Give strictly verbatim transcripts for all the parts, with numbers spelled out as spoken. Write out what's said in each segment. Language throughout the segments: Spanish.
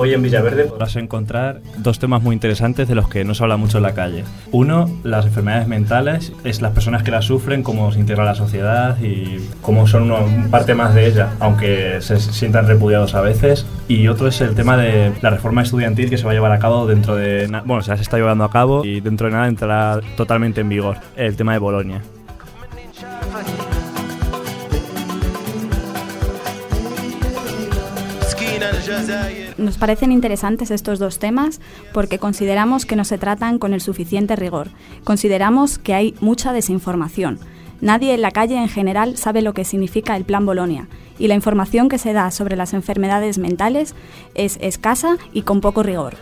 hoy en Villaverde podrás encontrar dos temas muy interesantes de los que no se habla mucho en la calle. Uno, las enfermedades mentales, es las personas que las sufren, cómo se integra la sociedad y cómo son una parte más de ella, aunque se sientan repudiados a veces. Y otro es el tema de la reforma estudiantil que se va a llevar a cabo dentro de... Na- bueno, ya se está llevando a cabo y dentro de nada entrará totalmente en vigor el tema de Bolonia. Nos parecen interesantes estos dos temas porque consideramos que no se tratan con el suficiente rigor. Consideramos que hay mucha desinformación. Nadie en la calle en general sabe lo que significa el Plan Bolonia y la información que se da sobre las enfermedades mentales es escasa y con poco rigor.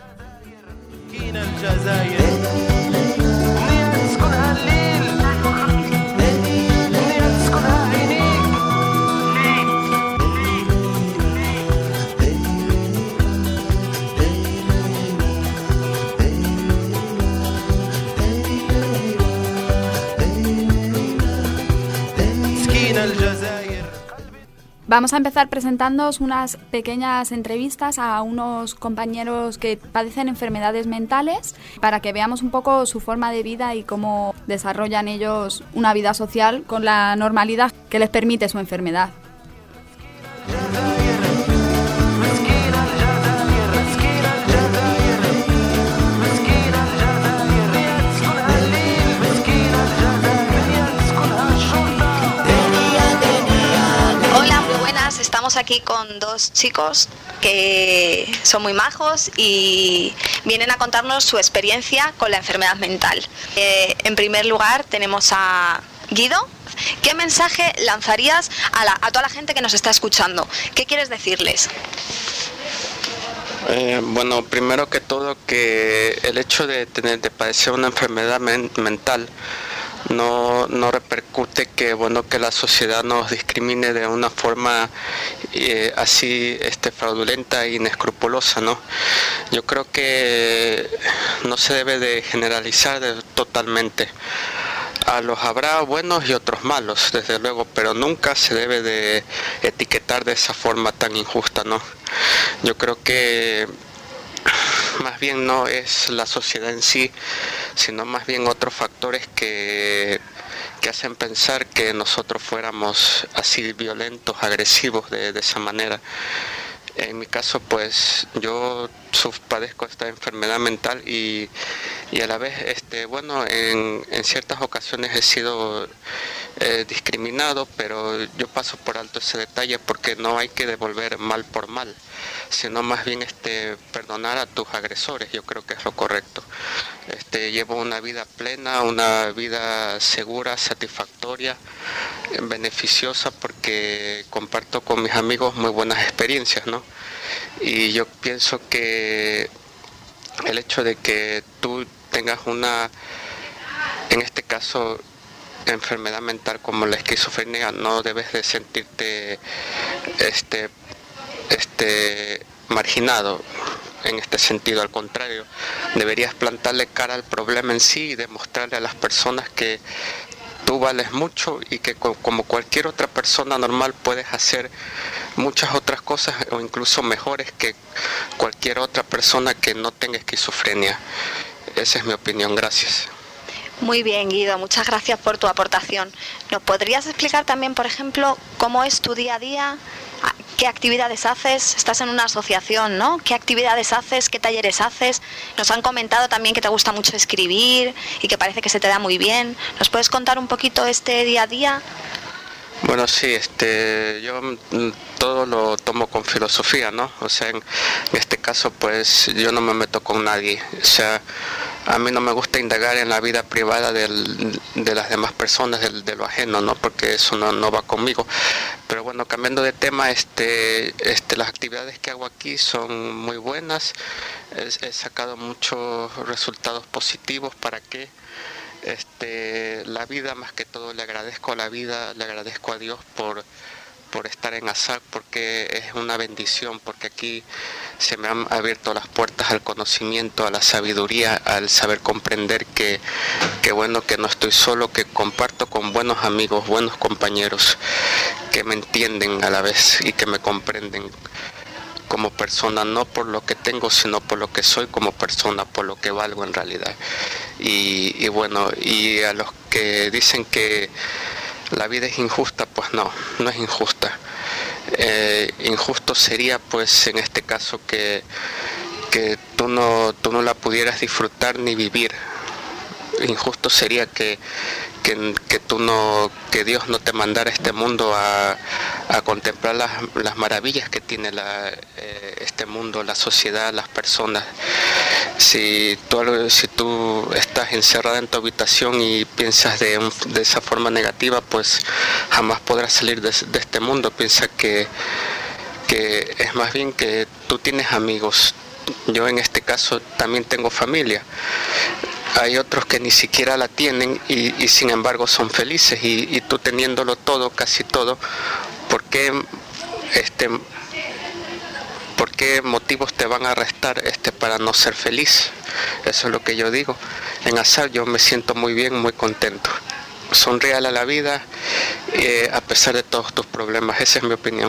Vamos a empezar presentándoos unas pequeñas entrevistas a unos compañeros que padecen enfermedades mentales para que veamos un poco su forma de vida y cómo desarrollan ellos una vida social con la normalidad que les permite su enfermedad. Estamos aquí con dos chicos que son muy majos y vienen a contarnos su experiencia con la enfermedad mental. Eh, en primer lugar tenemos a Guido. ¿Qué mensaje lanzarías a, la, a toda la gente que nos está escuchando? ¿Qué quieres decirles? Eh, bueno, primero que todo que el hecho de tener de padecer una enfermedad men- mental no, no repercute que bueno que la sociedad nos discrimine de una forma eh, así este fraudulenta e inescrupulosa, ¿no? Yo creo que no se debe de generalizar de, totalmente. A los habrá buenos y otros malos, desde luego, pero nunca se debe de etiquetar de esa forma tan injusta, ¿no? Yo creo que más bien no es la sociedad en sí, sino más bien otros factores que, que hacen pensar que nosotros fuéramos así violentos, agresivos de, de esa manera. En mi caso, pues yo padezco esta enfermedad mental y, y a la vez, este, bueno, en, en ciertas ocasiones he sido eh, discriminado, pero yo paso por alto ese detalle porque no hay que devolver mal por mal, sino más bien este, perdonar a tus agresores. Yo creo que es lo correcto. Este, llevo una vida plena, una vida segura, satisfactoria, beneficiosa, porque comparto con mis amigos muy buenas experiencias, ¿no? Y yo pienso que el hecho de que tú tengas una, en este caso, enfermedad mental como la esquizofrenia, no debes de sentirte este, este, marginado en este sentido. Al contrario, deberías plantarle cara al problema en sí y demostrarle a las personas que tú vales mucho y que como cualquier otra persona normal puedes hacer muchas otras cosas o incluso mejores que cualquier otra persona que no tenga esquizofrenia. Esa es mi opinión. Gracias. Muy bien, Guido, muchas gracias por tu aportación. ¿Nos podrías explicar también, por ejemplo, cómo es tu día a día? ¿Qué actividades haces? Estás en una asociación, ¿no? ¿Qué actividades haces? ¿Qué talleres haces? Nos han comentado también que te gusta mucho escribir y que parece que se te da muy bien. ¿Nos puedes contar un poquito este día a día? Bueno, sí, este, yo todo lo tomo con filosofía, ¿no? O sea, en, en este caso, pues, yo no me meto con nadie. O sea, a mí no me gusta indagar en la vida privada del, de las demás personas, del, de lo ajeno, ¿no? Porque eso no, no va conmigo. Pero bueno, cambiando de tema, este, este, las actividades que hago aquí son muy buenas. He, he sacado muchos resultados positivos. ¿Para qué? Este, la vida, más que todo, le agradezco a la vida, le agradezco a Dios por, por estar en ASAC, porque es una bendición, porque aquí se me han abierto las puertas al conocimiento, a la sabiduría, al saber comprender que, que bueno, que no estoy solo, que comparto con buenos amigos, buenos compañeros, que me entienden a la vez y que me comprenden como persona, no por lo que tengo, sino por lo que soy como persona, por lo que valgo en realidad. Y, y bueno, y a los que dicen que la vida es injusta, pues no, no es injusta. Eh, injusto sería pues en este caso que, que tú no, tú no la pudieras disfrutar ni vivir. Injusto sería que, que, que tú no, que Dios no te mandara a este mundo a, a contemplar las, las maravillas que tiene la, eh, este mundo, la sociedad, las personas. Si tú, si tú estás encerrada en tu habitación y piensas de, un, de esa forma negativa, pues jamás podrás salir de, de este mundo. Piensa que, que es más bien que tú tienes amigos. Yo en este caso también tengo familia. Hay otros que ni siquiera la tienen y, y sin embargo son felices, y, y tú teniéndolo todo, casi todo, ¿por qué, este, ¿por qué motivos te van a restar este, para no ser feliz? Eso es lo que yo digo. En ASAP yo me siento muy bien, muy contento. Sonríale a la vida eh, a pesar de todos tus problemas. Esa es mi opinión.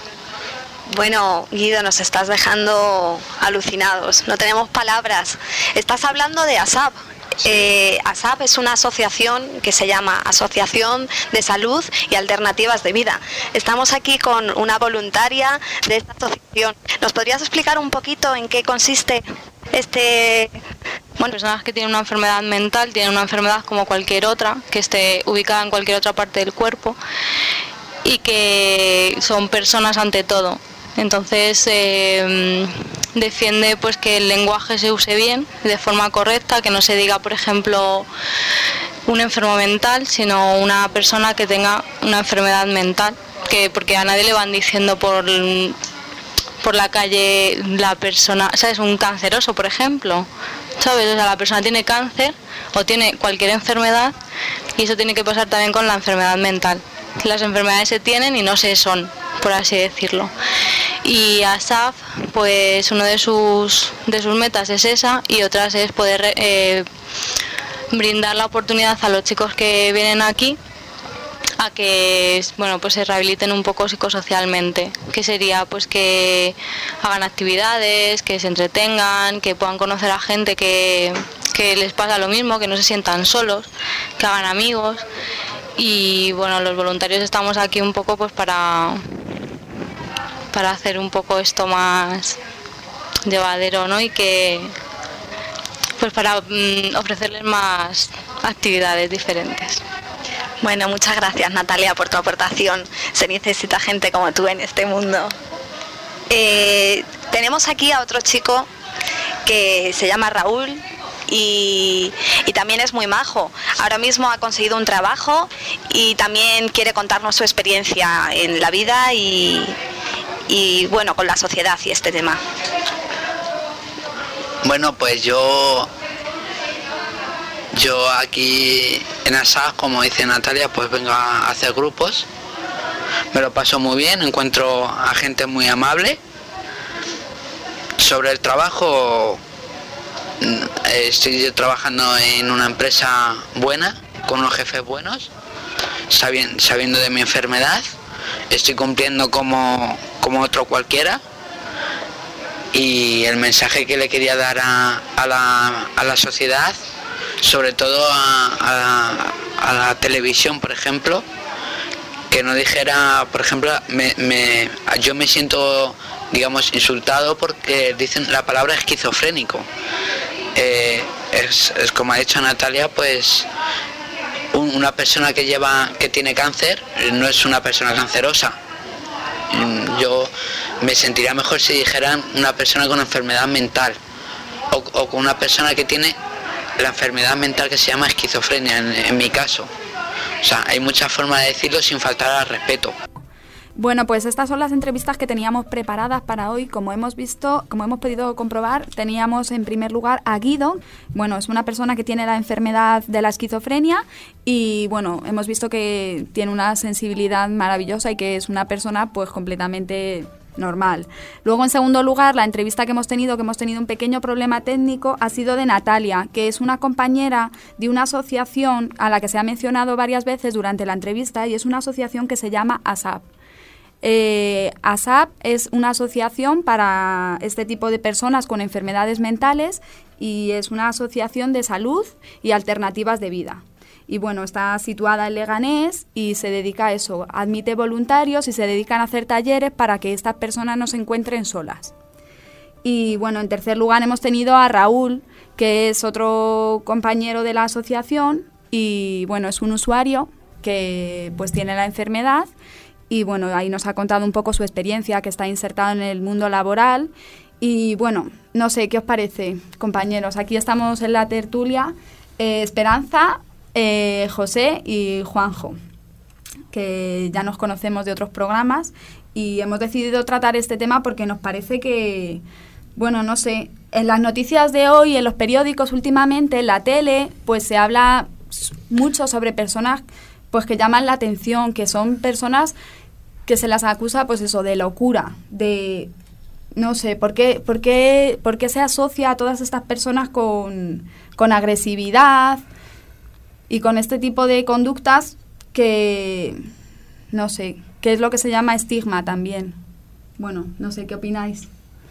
Bueno, Guido, nos estás dejando alucinados, no tenemos palabras. Estás hablando de ASAP. Eh, ASAP es una asociación que se llama Asociación de Salud y Alternativas de Vida. Estamos aquí con una voluntaria de esta asociación. ¿Nos podrías explicar un poquito en qué consiste este...? Bueno, personas que tienen una enfermedad mental tienen una enfermedad como cualquier otra, que esté ubicada en cualquier otra parte del cuerpo, y que son personas ante todo. Entonces eh, defiende pues que el lenguaje se use bien, de forma correcta, que no se diga, por ejemplo, un enfermo mental, sino una persona que tenga una enfermedad mental, que porque a nadie le van diciendo por, por la calle la persona, ¿sabes? Un canceroso, por ejemplo, ¿sabes? O sea, la persona tiene cáncer o tiene cualquier enfermedad, y eso tiene que pasar también con la enfermedad mental. Las enfermedades se tienen y no se son, por así decirlo. Y ASAP, pues uno de sus de sus metas es esa, y otras es poder eh, brindar la oportunidad a los chicos que vienen aquí a que, bueno, pues se rehabiliten un poco psicosocialmente, que sería pues que hagan actividades, que se entretengan, que puedan conocer a gente que, que les pasa lo mismo, que no se sientan solos, que hagan amigos. Y bueno, los voluntarios estamos aquí un poco pues para para hacer un poco esto más llevadero, ¿no? Y que pues para mm, ofrecerles más actividades diferentes. Bueno, muchas gracias, Natalia, por tu aportación. Se necesita gente como tú en este mundo. Eh, tenemos aquí a otro chico que se llama Raúl y, y también es muy majo. Ahora mismo ha conseguido un trabajo y también quiere contarnos su experiencia en la vida y, y bueno, con la sociedad y este tema. Bueno, pues yo yo aquí en ASAP, como dice Natalia, pues vengo a hacer grupos. Me lo paso muy bien, encuentro a gente muy amable. Sobre el trabajo, estoy trabajando en una empresa buena, con unos jefes buenos, sabiendo, sabiendo de mi enfermedad. Estoy cumpliendo como, como otro cualquiera. Y el mensaje que le quería dar a, a, la, a la sociedad, sobre todo a, a, a la televisión, por ejemplo, que no dijera, por ejemplo, me, me, yo me siento, digamos, insultado porque dicen la palabra esquizofrénico. Eh, es, es como ha dicho Natalia, pues un, una persona que lleva, que tiene cáncer no es una persona cancerosa. Yo me sentiría mejor si dijeran una persona con enfermedad mental o, o con una persona que tiene la enfermedad mental que se llama esquizofrenia, en, en mi caso. O sea, hay muchas formas de decirlo sin faltar al respeto. Bueno, pues estas son las entrevistas que teníamos preparadas para hoy. Como hemos visto, como hemos podido comprobar, teníamos en primer lugar a Guido. Bueno, es una persona que tiene la enfermedad de la esquizofrenia y, bueno, hemos visto que tiene una sensibilidad maravillosa y que es una persona, pues, completamente normal. Luego, en segundo lugar, la entrevista que hemos tenido, que hemos tenido un pequeño problema técnico, ha sido de Natalia, que es una compañera de una asociación a la que se ha mencionado varias veces durante la entrevista, y es una asociación que se llama ASAP. Eh, ASAP es una asociación para este tipo de personas con enfermedades mentales y es una asociación de salud y alternativas de vida. Y bueno, está situada en Leganés y se dedica a eso, admite voluntarios y se dedican a hacer talleres para que estas personas no se encuentren solas. Y bueno, en tercer lugar hemos tenido a Raúl, que es otro compañero de la asociación y bueno, es un usuario que pues tiene la enfermedad y bueno, ahí nos ha contado un poco su experiencia, que está insertado en el mundo laboral. Y bueno, no sé, ¿qué os parece, compañeros? Aquí estamos en la tertulia, eh, Esperanza, eh, José y Juanjo, que ya nos conocemos de otros programas y hemos decidido tratar este tema porque nos parece que, bueno, no sé, en las noticias de hoy, en los periódicos últimamente, en la tele, pues se habla mucho sobre personas pues que llaman la atención, que son personas que se las acusa, pues eso, de locura, de, no sé, ¿por qué, por qué, por qué se asocia a todas estas personas con, con agresividad y con este tipo de conductas que, no sé, que es lo que se llama estigma también? Bueno, no sé, ¿qué opináis?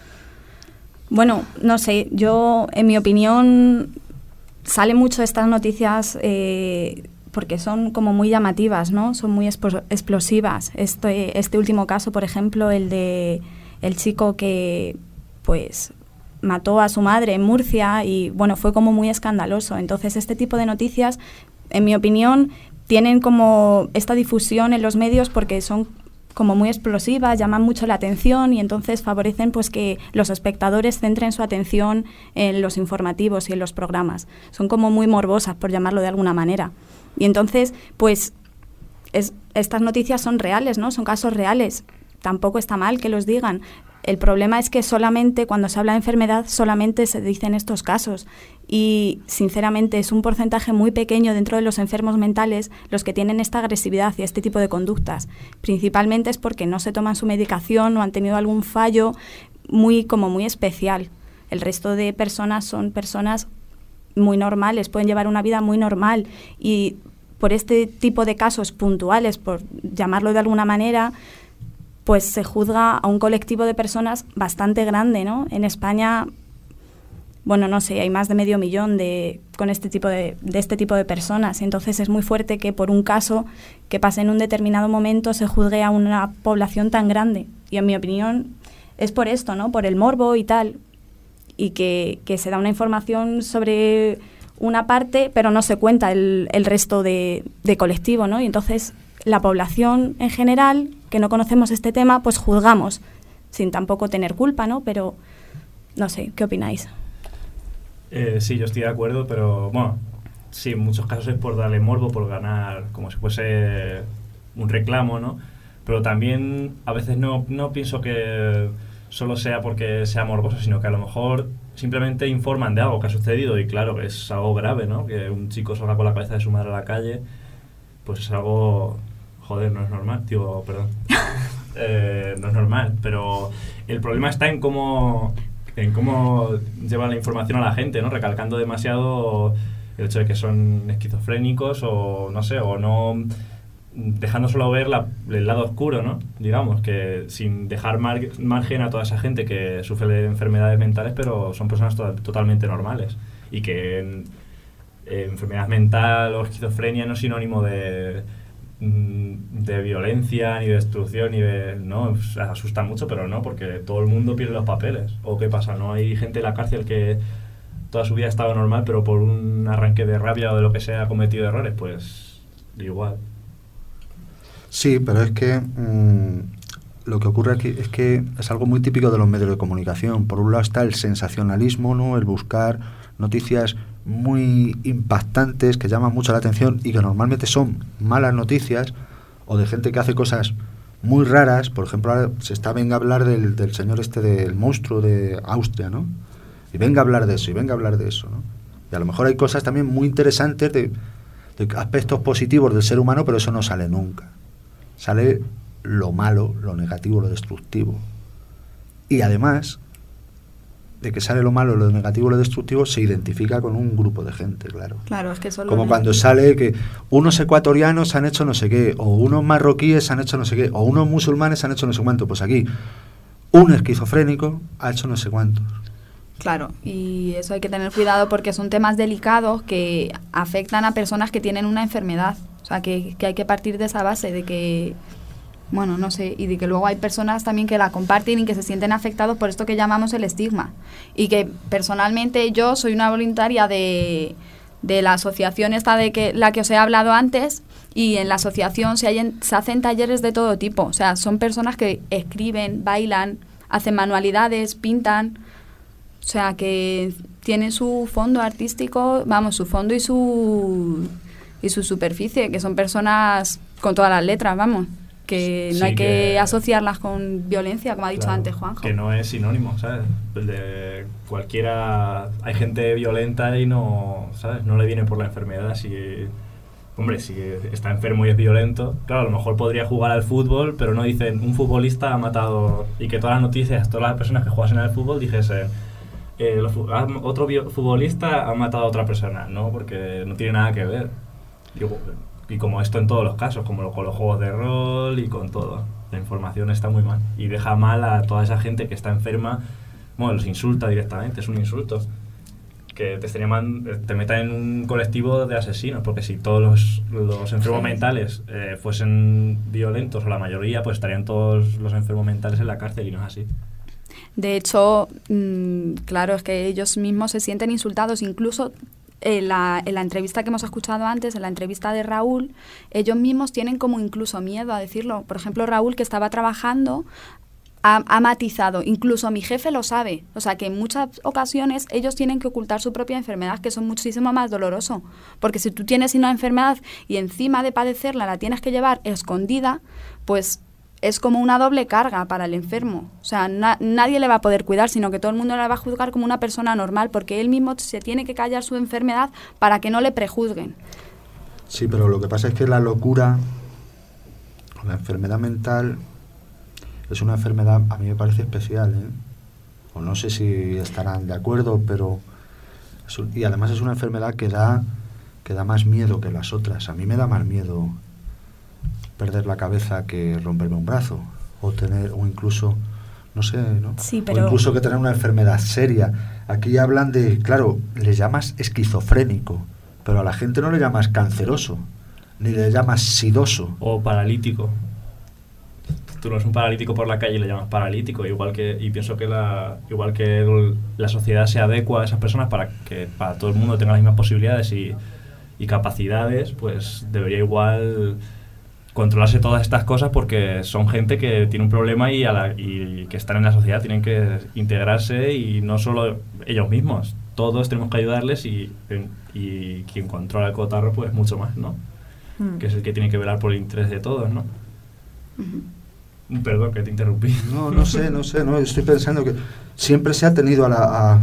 Bueno, no sé, yo, en mi opinión, salen mucho estas noticias eh, porque son como muy llamativas, ¿no? Son muy expo- explosivas. Este, este último caso, por ejemplo, el de el chico que, pues, mató a su madre en Murcia y, bueno, fue como muy escandaloso. Entonces, este tipo de noticias, en mi opinión, tienen como esta difusión en los medios porque son como muy explosivas, llaman mucho la atención y entonces favorecen pues que los espectadores centren su atención en los informativos y en los programas. Son como muy morbosas, por llamarlo de alguna manera. Y entonces, pues, es, estas noticias son reales, ¿no? Son casos reales. Tampoco está mal que los digan. El problema es que solamente, cuando se habla de enfermedad, solamente se dicen estos casos. Y, sinceramente, es un porcentaje muy pequeño dentro de los enfermos mentales los que tienen esta agresividad y este tipo de conductas. Principalmente es porque no se toman su medicación o han tenido algún fallo muy, como muy especial. El resto de personas son personas muy normales, pueden llevar una vida muy normal. Y por este tipo de casos puntuales, por llamarlo de alguna manera, pues se juzga a un colectivo de personas bastante grande, ¿no? En España, bueno, no sé, hay más de medio millón de con este tipo de, de este tipo de personas. Entonces es muy fuerte que por un caso que pase en un determinado momento se juzgue a una población tan grande. Y en mi opinión es por esto, ¿no? Por el morbo y tal. Y que, que se da una información sobre una parte, pero no se cuenta el, el resto de, de colectivo, ¿no? Y entonces la población en general, que no conocemos este tema, pues juzgamos, sin tampoco tener culpa, ¿no? Pero, no sé, ¿qué opináis? Eh, sí, yo estoy de acuerdo, pero, bueno, sí, en muchos casos es por darle morbo, por ganar, como si fuese un reclamo, ¿no? Pero también a veces no, no pienso que solo sea porque sea morboso, sino que a lo mejor simplemente informan de algo que ha sucedido y claro, que es algo grave, ¿no? Que un chico salga con la cabeza de su madre a la calle, pues es algo... Joder, no es normal, tío, perdón. eh, no es normal, pero el problema está en cómo, en cómo llevan la información a la gente, ¿no? Recalcando demasiado el hecho de que son esquizofrénicos o, no sé, o no... dejando solo ver la, el lado oscuro, ¿no? Digamos, que sin dejar mar, margen a toda esa gente que sufre de enfermedades mentales, pero son personas to- totalmente normales. Y que en, en enfermedad mental o esquizofrenia no es sinónimo de, de violencia, ni de destrucción, ni de... ¿no? Pues asusta mucho, pero no, porque todo el mundo pierde los papeles. ¿O qué pasa? ¿No? Hay gente en la cárcel que toda su vida ha estado normal, pero por un arranque de rabia o de lo que sea ha cometido errores, pues igual. Sí, pero es que mmm, lo que ocurre aquí es que es algo muy típico de los medios de comunicación. Por un lado está el sensacionalismo, ¿no? El buscar noticias muy impactantes que llaman mucho la atención y que normalmente son malas noticias o de gente que hace cosas muy raras. Por ejemplo, ahora se está venga a hablar del, del señor este del monstruo de Austria, ¿no? Y venga a hablar de eso, y venga a hablar de eso, ¿no? Y a lo mejor hay cosas también muy interesantes de, de aspectos positivos del ser humano, pero eso no sale nunca. Sale lo malo, lo negativo, lo destructivo. Y además, de que sale lo malo, lo negativo, lo destructivo, se identifica con un grupo de gente, claro. Claro, es que eso como lo cuando sale que unos ecuatorianos han hecho no sé qué, o unos marroquíes han hecho no sé qué, o unos musulmanes han hecho no sé cuánto. Pues aquí, un esquizofrénico ha hecho no sé cuántos. Claro, y eso hay que tener cuidado porque son temas delicados que afectan a personas que tienen una enfermedad. O sea, que, que hay que partir de esa base de que, bueno, no sé, y de que luego hay personas también que la comparten y que se sienten afectados por esto que llamamos el estigma. Y que personalmente yo soy una voluntaria de, de la asociación esta de que la que os he hablado antes, y en la asociación se, hay, se hacen talleres de todo tipo. O sea, son personas que escriben, bailan, hacen manualidades, pintan. O sea, que tiene su fondo artístico, vamos, su fondo y su y su superficie, que son personas con todas las letras, vamos, que no sí, hay que, que asociarlas con violencia, como ha dicho claro, antes Juanjo. Que no es sinónimo, ¿sabes? De cualquiera, hay gente violenta y no, ¿sabes? No le viene por la enfermedad. Si, hombre, si está enfermo y es violento, claro, a lo mejor podría jugar al fútbol, pero no dicen un futbolista ha matado, y que todas las noticias, todas las personas que jugasen al fútbol dijesen Eh, los, otro futbolista ha matado a otra persona, ¿no? Porque no tiene nada que ver. Y, y como esto en todos los casos, como con los juegos de rol y con todo, la información está muy mal y deja mal a toda esa gente que está enferma. Bueno, los insulta directamente, es un insulto. Que te, estarían, te metan en un colectivo de asesinos, porque si todos los, los enfermos sí. mentales eh, fuesen violentos, o la mayoría, pues estarían todos los enfermos mentales en la cárcel, y no es así. De hecho, mmm, claro, es que ellos mismos se sienten insultados. Incluso en la, en la entrevista que hemos escuchado antes, en la entrevista de Raúl, ellos mismos tienen como incluso miedo a decirlo. Por ejemplo, Raúl, que estaba trabajando, ha, ha matizado. Incluso mi jefe lo sabe. O sea, que en muchas ocasiones ellos tienen que ocultar su propia enfermedad, que son muchísimo más doloroso. Porque si tú tienes una enfermedad y encima de padecerla la tienes que llevar escondida, pues es como una doble carga para el enfermo. O sea, na- nadie le va a poder cuidar, sino que todo el mundo le va a juzgar como una persona normal, porque él mismo se tiene que callar su enfermedad para que no le prejuzguen. Sí, pero lo que pasa es que la locura, la enfermedad mental, es una enfermedad, a mí me parece especial, ¿eh? O no sé si estarán de acuerdo, pero... Es un, y además es una enfermedad que da, que da más miedo que las otras. A mí me da más miedo perder la cabeza que romperme un brazo, o tener, o incluso, no sé, ¿no? Sí, pero... o incluso que tener una enfermedad seria. Aquí hablan de, claro, le llamas esquizofrénico, pero a la gente no le llamas canceroso, ni le llamas sidoso. O paralítico. Tú no eres un paralítico por la calle y le llamas paralítico, igual que, y pienso que la, igual que el, la sociedad se adecua a esas personas para que para todo el mundo tenga las mismas posibilidades y, y capacidades, pues debería igual controlarse todas estas cosas, porque son gente que tiene un problema y, a la, y que están en la sociedad, tienen que integrarse, y no solo ellos mismos, todos tenemos que ayudarles, y, y quien controla el cotarro pues mucho más, ¿no? Mm. Que es el que tiene que velar por el interés de todos, ¿no? Uh-huh. Perdón que te interrumpí. No, no sé, no sé, no, estoy pensando que siempre se ha tenido a, la, a,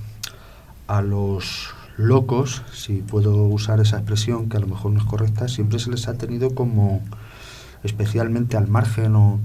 a los locos, si puedo usar esa expresión que a lo mejor no es correcta, siempre se les ha tenido como especialmente al margen, o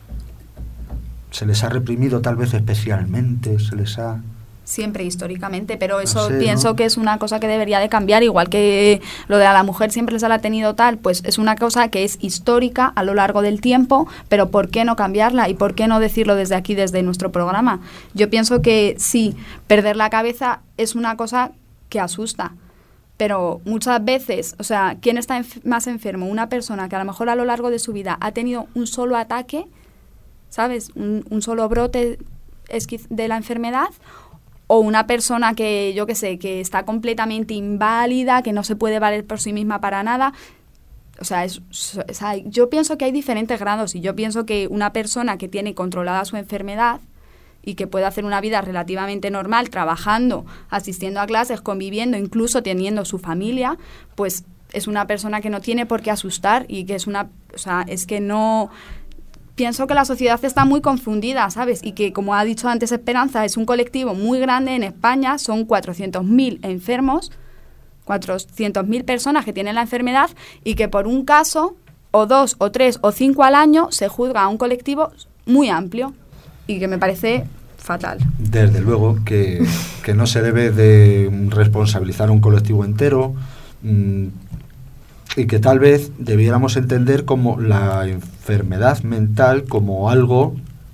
se les ha reprimido tal vez especialmente, se les ha... Siempre, históricamente, pero eso no sé, pienso ¿no? que es una cosa que debería de cambiar, igual que lo de a la mujer siempre se la ha tenido tal, pues es una cosa que es histórica a lo largo del tiempo, pero ¿por qué no cambiarla? ¿Y por qué no decirlo desde aquí, desde nuestro programa? Yo pienso que sí, perder la cabeza es una cosa que asusta, pero muchas veces, o sea, ¿quién está enf- más enfermo? Una persona que a lo mejor a lo largo de su vida ha tenido un solo ataque, ¿sabes? Un, un solo brote esquiz- de la enfermedad, o una persona que, yo qué sé, que está completamente inválida, que no se puede valer por sí misma para nada. O sea, es, o sea, yo pienso que hay diferentes grados, y yo pienso que una persona que tiene controlada su enfermedad y que puede hacer una vida relativamente normal, trabajando, asistiendo a clases, conviviendo, incluso teniendo su familia, pues es una persona que no tiene por qué asustar, y que es una... O sea, es que no... Pienso que la sociedad está muy confundida, ¿sabes? Y que, como ha dicho antes Esperanza, es un colectivo muy grande en España, son cuatrocientos mil enfermos, cuatrocientas mil personas que tienen la enfermedad, y que por un caso, o dos, o tres, o cinco al año, se juzga a un colectivo muy amplio, y que me parece fatal. Desde luego que, que no se debe de responsabilizar a un colectivo entero, mmm, y que tal vez debiéramos entender como la enfermedad mental como algo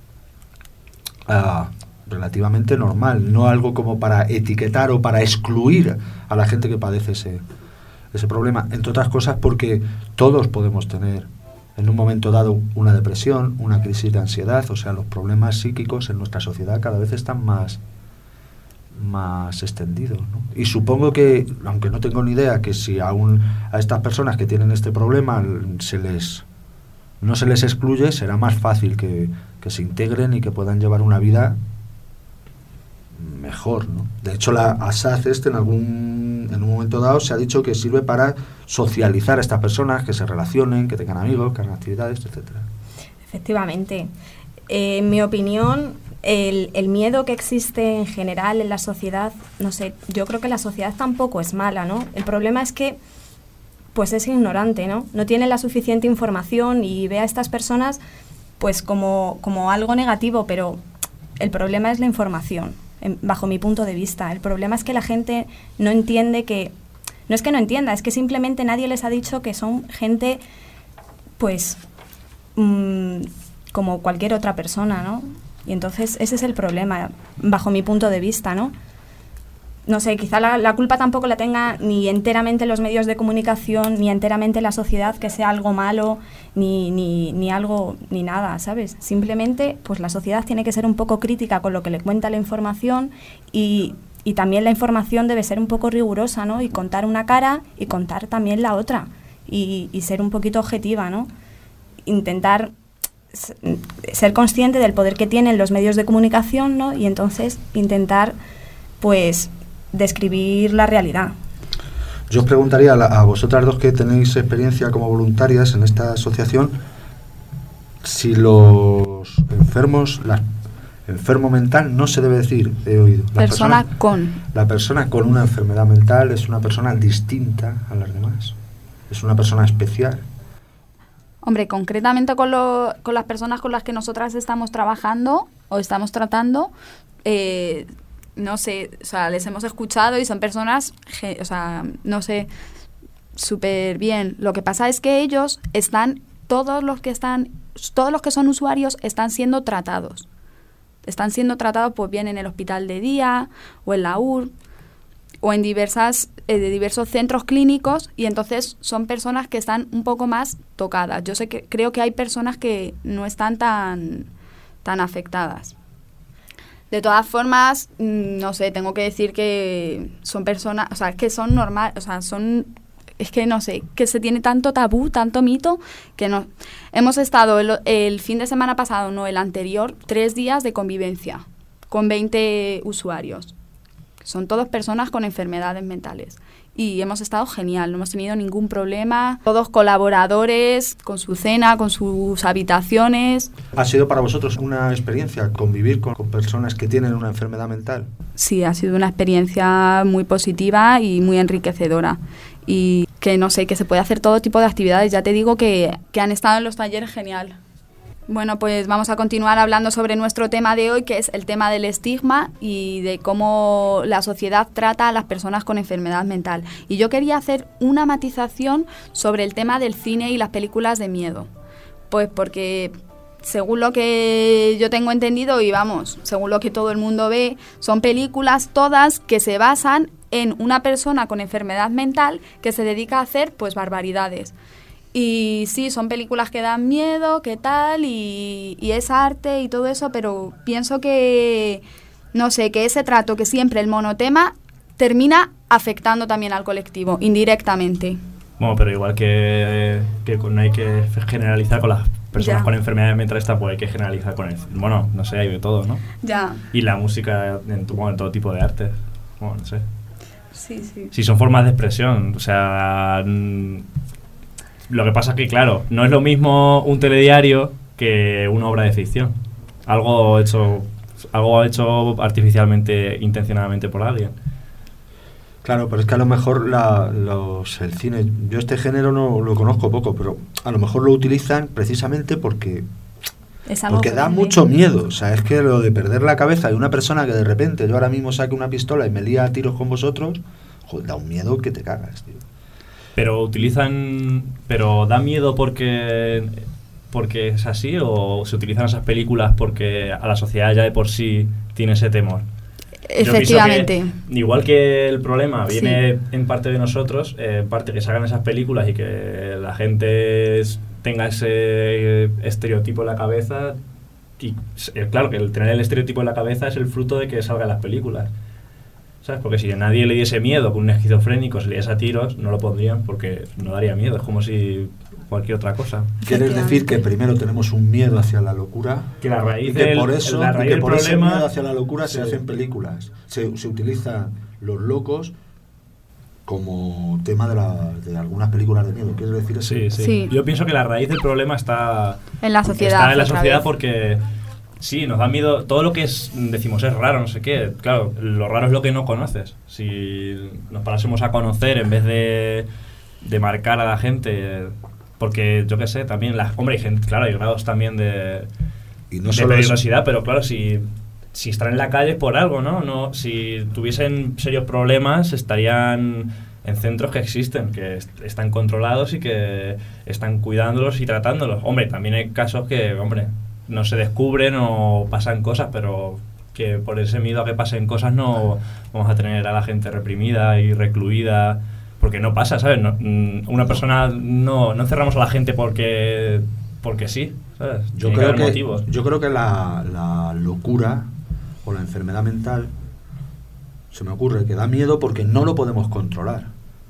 uh, relativamente normal, no algo como para etiquetar o para excluir a la gente que padece ese, ese problema, entre otras cosas porque todos podemos tener en un momento dado una depresión, una crisis de ansiedad, o sea, los problemas psíquicos en nuestra sociedad cada vez están más más extendidos, ¿no? Y supongo que, aunque no tengo ni idea, que si aún a estas personas que tienen este problema se les no se les excluye, será más fácil que, que se integren y que puedan llevar una vida mejor, ¿no? De hecho, la ASAD este en algún en un momento dado se ha dicho que sirve para socializar a estas personas, que se relacionen, que tengan amigos, que hagan actividades, etcétera. Efectivamente. Eh, en mi opinión, El, el miedo que existe en general en la sociedad, no sé, yo creo que la sociedad tampoco es mala, ¿no? El problema es que, pues es ignorante, ¿no? No tiene la suficiente información y ve a estas personas, pues como, como algo negativo, pero el problema es la información, en, bajo mi punto de vista. El problema es que la gente no entiende que, no es que no entienda, es que simplemente nadie les ha dicho que son gente, pues, mmm, como cualquier otra persona, ¿no? Y entonces ese es el problema, bajo mi punto de vista, ¿no? No sé, quizá la, la culpa tampoco la tenga ni enteramente los medios de comunicación, ni enteramente la sociedad, que sea algo malo, ni, ni, ni algo, ni nada, ¿sabes? Simplemente, pues la sociedad tiene que ser un poco crítica con lo que le cuenta la información y, y también la información debe ser un poco rigurosa, ¿no? Y contar una cara y contar también la otra y, y ser un poquito objetiva, ¿no? Intentar ser consciente del poder que tienen los medios de comunicación, ¿no? Y entonces intentar, pues, describir la realidad. Yo os preguntaría a, la, a vosotras dos que tenéis experiencia como voluntarias en esta asociación, si los enfermos, la, enfermo mental no se debe decir, he oído. La persona, persona con. La persona con una enfermedad mental es una persona distinta a las demás, es una persona especial. Hombre, concretamente con, lo, con las personas con las que nosotras estamos trabajando o estamos tratando, eh, no sé, o sea, les hemos escuchado y son personas, ge, o sea, no sé, súper bien. Lo que pasa es que ellos están, todos los que están, todos los que son usuarios están siendo tratados. Están siendo tratados, pues bien en el hospital de día o en la U R o en diversas eh, de diversos centros clínicos, y entonces son personas que están un poco más tocadas. Yo sé que creo que hay personas que no están tan tan afectadas. De todas formas, no sé, tengo que decir que son personas, o sea, que son normal, o sea, son es que no sé, que se tiene tanto tabú, tanto mito, que no. Hemos estado el, el fin de semana pasado, no, el anterior, tres días de convivencia con veinte usuarios. Son todas personas con enfermedades mentales. Y hemos estado genial, no hemos tenido ningún problema. Todos colaboradores, con su cena, con sus habitaciones. ¿Ha sido para vosotros una experiencia convivir con, con personas que tienen una enfermedad mental? Sí, ha sido una experiencia muy positiva y muy enriquecedora. Y que, no sé, que se puede hacer todo tipo de actividades. Ya te digo que, que han estado en los talleres genial. Bueno, pues vamos a continuar hablando sobre nuestro tema de hoy, que es el tema del estigma y de cómo la sociedad trata a las personas con enfermedad mental. Y yo quería hacer una matización sobre el tema del cine y las películas de miedo. Pues porque, según lo que yo tengo entendido, y vamos, según lo que todo el mundo ve, son películas todas que se basan en una persona con enfermedad mental que se dedica a hacer, pues, barbaridades. Y sí, son películas que dan miedo, qué tal, y, y es arte y todo eso, pero pienso que, no sé, que ese trato, que siempre el monotema, termina afectando también al colectivo, indirectamente. Bueno, pero igual que, que no hay que generalizar con las personas ya. con enfermedades mentales, pues hay que generalizar con el... Bueno, no sé, hay de todo, ¿no? Ya. Y la música en, bueno, en todo tipo de arte, bueno, no sé. Sí, sí. Sí, son formas de expresión, o sea... Lo que pasa es que, claro, no es lo mismo un telediario que una obra de ficción. Algo hecho, algo hecho artificialmente, intencionadamente por alguien. Claro, pero es que a lo mejor la, los, el cine... Yo este género no lo conozco poco, pero a lo mejor lo utilizan precisamente porque Es algo Porque que da vende. mucho miedo. O sea, es que lo de perder la cabeza de una persona que de repente yo ahora mismo saque una pistola y me lía a tiros con vosotros, joder, da un miedo que te cagas, tío. Pero utilizan... Pero da miedo porque... porque es así, o se utilizan esas películas porque a la sociedad ya de por sí tiene ese temor. Efectivamente. Que, igual que el problema viene Sí. en parte de nosotros, eh, en parte que se hagan esas películas y que la gente es, tenga ese estereotipo en la cabeza, y eh, claro que el tener el estereotipo en la cabeza es el fruto de que salgan las películas, ¿sabes? Porque si a nadie le diese miedo que un esquizofrénico se le diese a tiros, no lo pondrían porque no daría miedo, es como si cualquier otra cosa. ¿Quieres decir que primero tenemos un miedo hacia la locura? Que la raíz y que del, por eso, la raíz y que del por problema, ese miedo hacia la locura sí. se hacen películas. Se, se utilizan los locos como tema de, la, de algunas películas de miedo. ¿Quieres decir eso? Sí, sí, Sí. Yo pienso que la raíz del problema está En la sociedad. Está en la otra sociedad vez. porque sí, nos da miedo. Todo lo que es, decimos, es raro, no sé qué. Claro, lo raro es lo que no conoces. Si nos parásemos a conocer en vez de, de marcar a la gente, porque yo qué sé, también, la, hombre, hay gente, claro, hay grados también de, Y no de solo peligrosidad, pero claro, si, si están en la calle es por algo, ¿no? no si tuviesen serios problemas, estarían en centros que existen, que est- están controlados y que están cuidándolos y tratándolos. Hombre, también hay casos que, hombre, no se descubren o pasan cosas, pero que por ese miedo a que pasen cosas no vamos a tener a la gente reprimida y recluida, porque no pasa, ¿sabes? No, mm, una persona, no, no encerramos a la gente porque porque sí, ¿sabes? Yo Tiene creo, haber que, motivos. yo creo que la, la locura o la enfermedad mental, se me ocurre que da miedo porque no lo podemos controlar.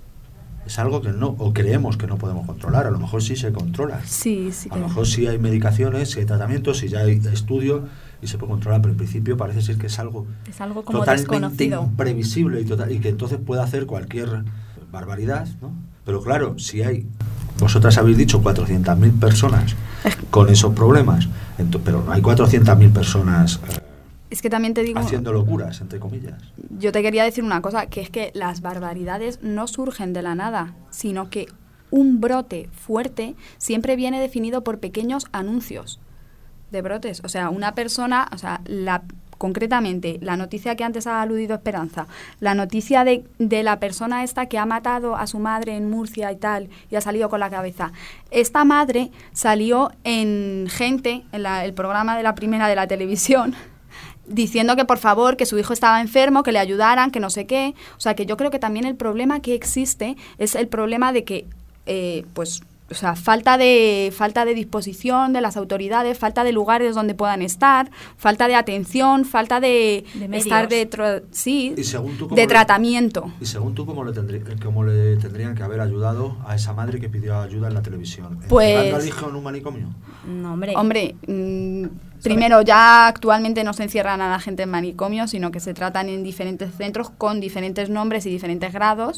Es algo que no, o creemos que no podemos controlar. A lo mejor sí se controla. Sí, sí. A que- lo mejor sí hay medicaciones, sí hay tratamientos, sí ya hay estudios y se puede controlar, pero en principio parece ser que es algo Es algo como totalmente desconocido. imprevisible y, total, y que entonces puede hacer cualquier barbaridad, ¿no? Pero claro, si hay, vosotras habéis dicho cuatrocientas mil personas con esos problemas, ento- pero no hay cuatrocientas mil personas eh, Es que también te digo, haciendo locuras, entre comillas. yo te quería decir una cosa, que es que las barbaridades no surgen de la nada, sino que un brote fuerte siempre viene definido por pequeños anuncios de brotes. O sea, una persona, o sea, la, concretamente, la noticia que antes ha aludido Esperanza, la noticia de, de la persona esta que ha matado a su madre en Murcia y tal, y ha salido con la cabeza. Esta madre salió en Gente, en la- el programa de la primera de la televisión, diciendo que por favor, que su hijo estaba enfermo, que le ayudaran, que no sé qué. O sea, que yo creo que también el problema que existe es el problema de que, eh, pues, o sea, falta de falta de disposición de las autoridades, falta de lugares donde puedan estar, falta de atención, falta de, De medios. estar de tro- sí, Y según tú, ¿cómo de le- tratamiento. Y según tú, ¿cómo le, tendrí- cómo le tendrían que haber ayudado a esa madre que pidió ayuda en la televisión? Pues- ¿Encerrando al hijo en un manicomio? No, hombre. Hombre, mm, primero, ya actualmente no se encierran a la gente en manicomios, sino que se tratan en diferentes centros con diferentes nombres y diferentes grados.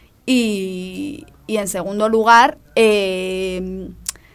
Y, y en segundo lugar, eh,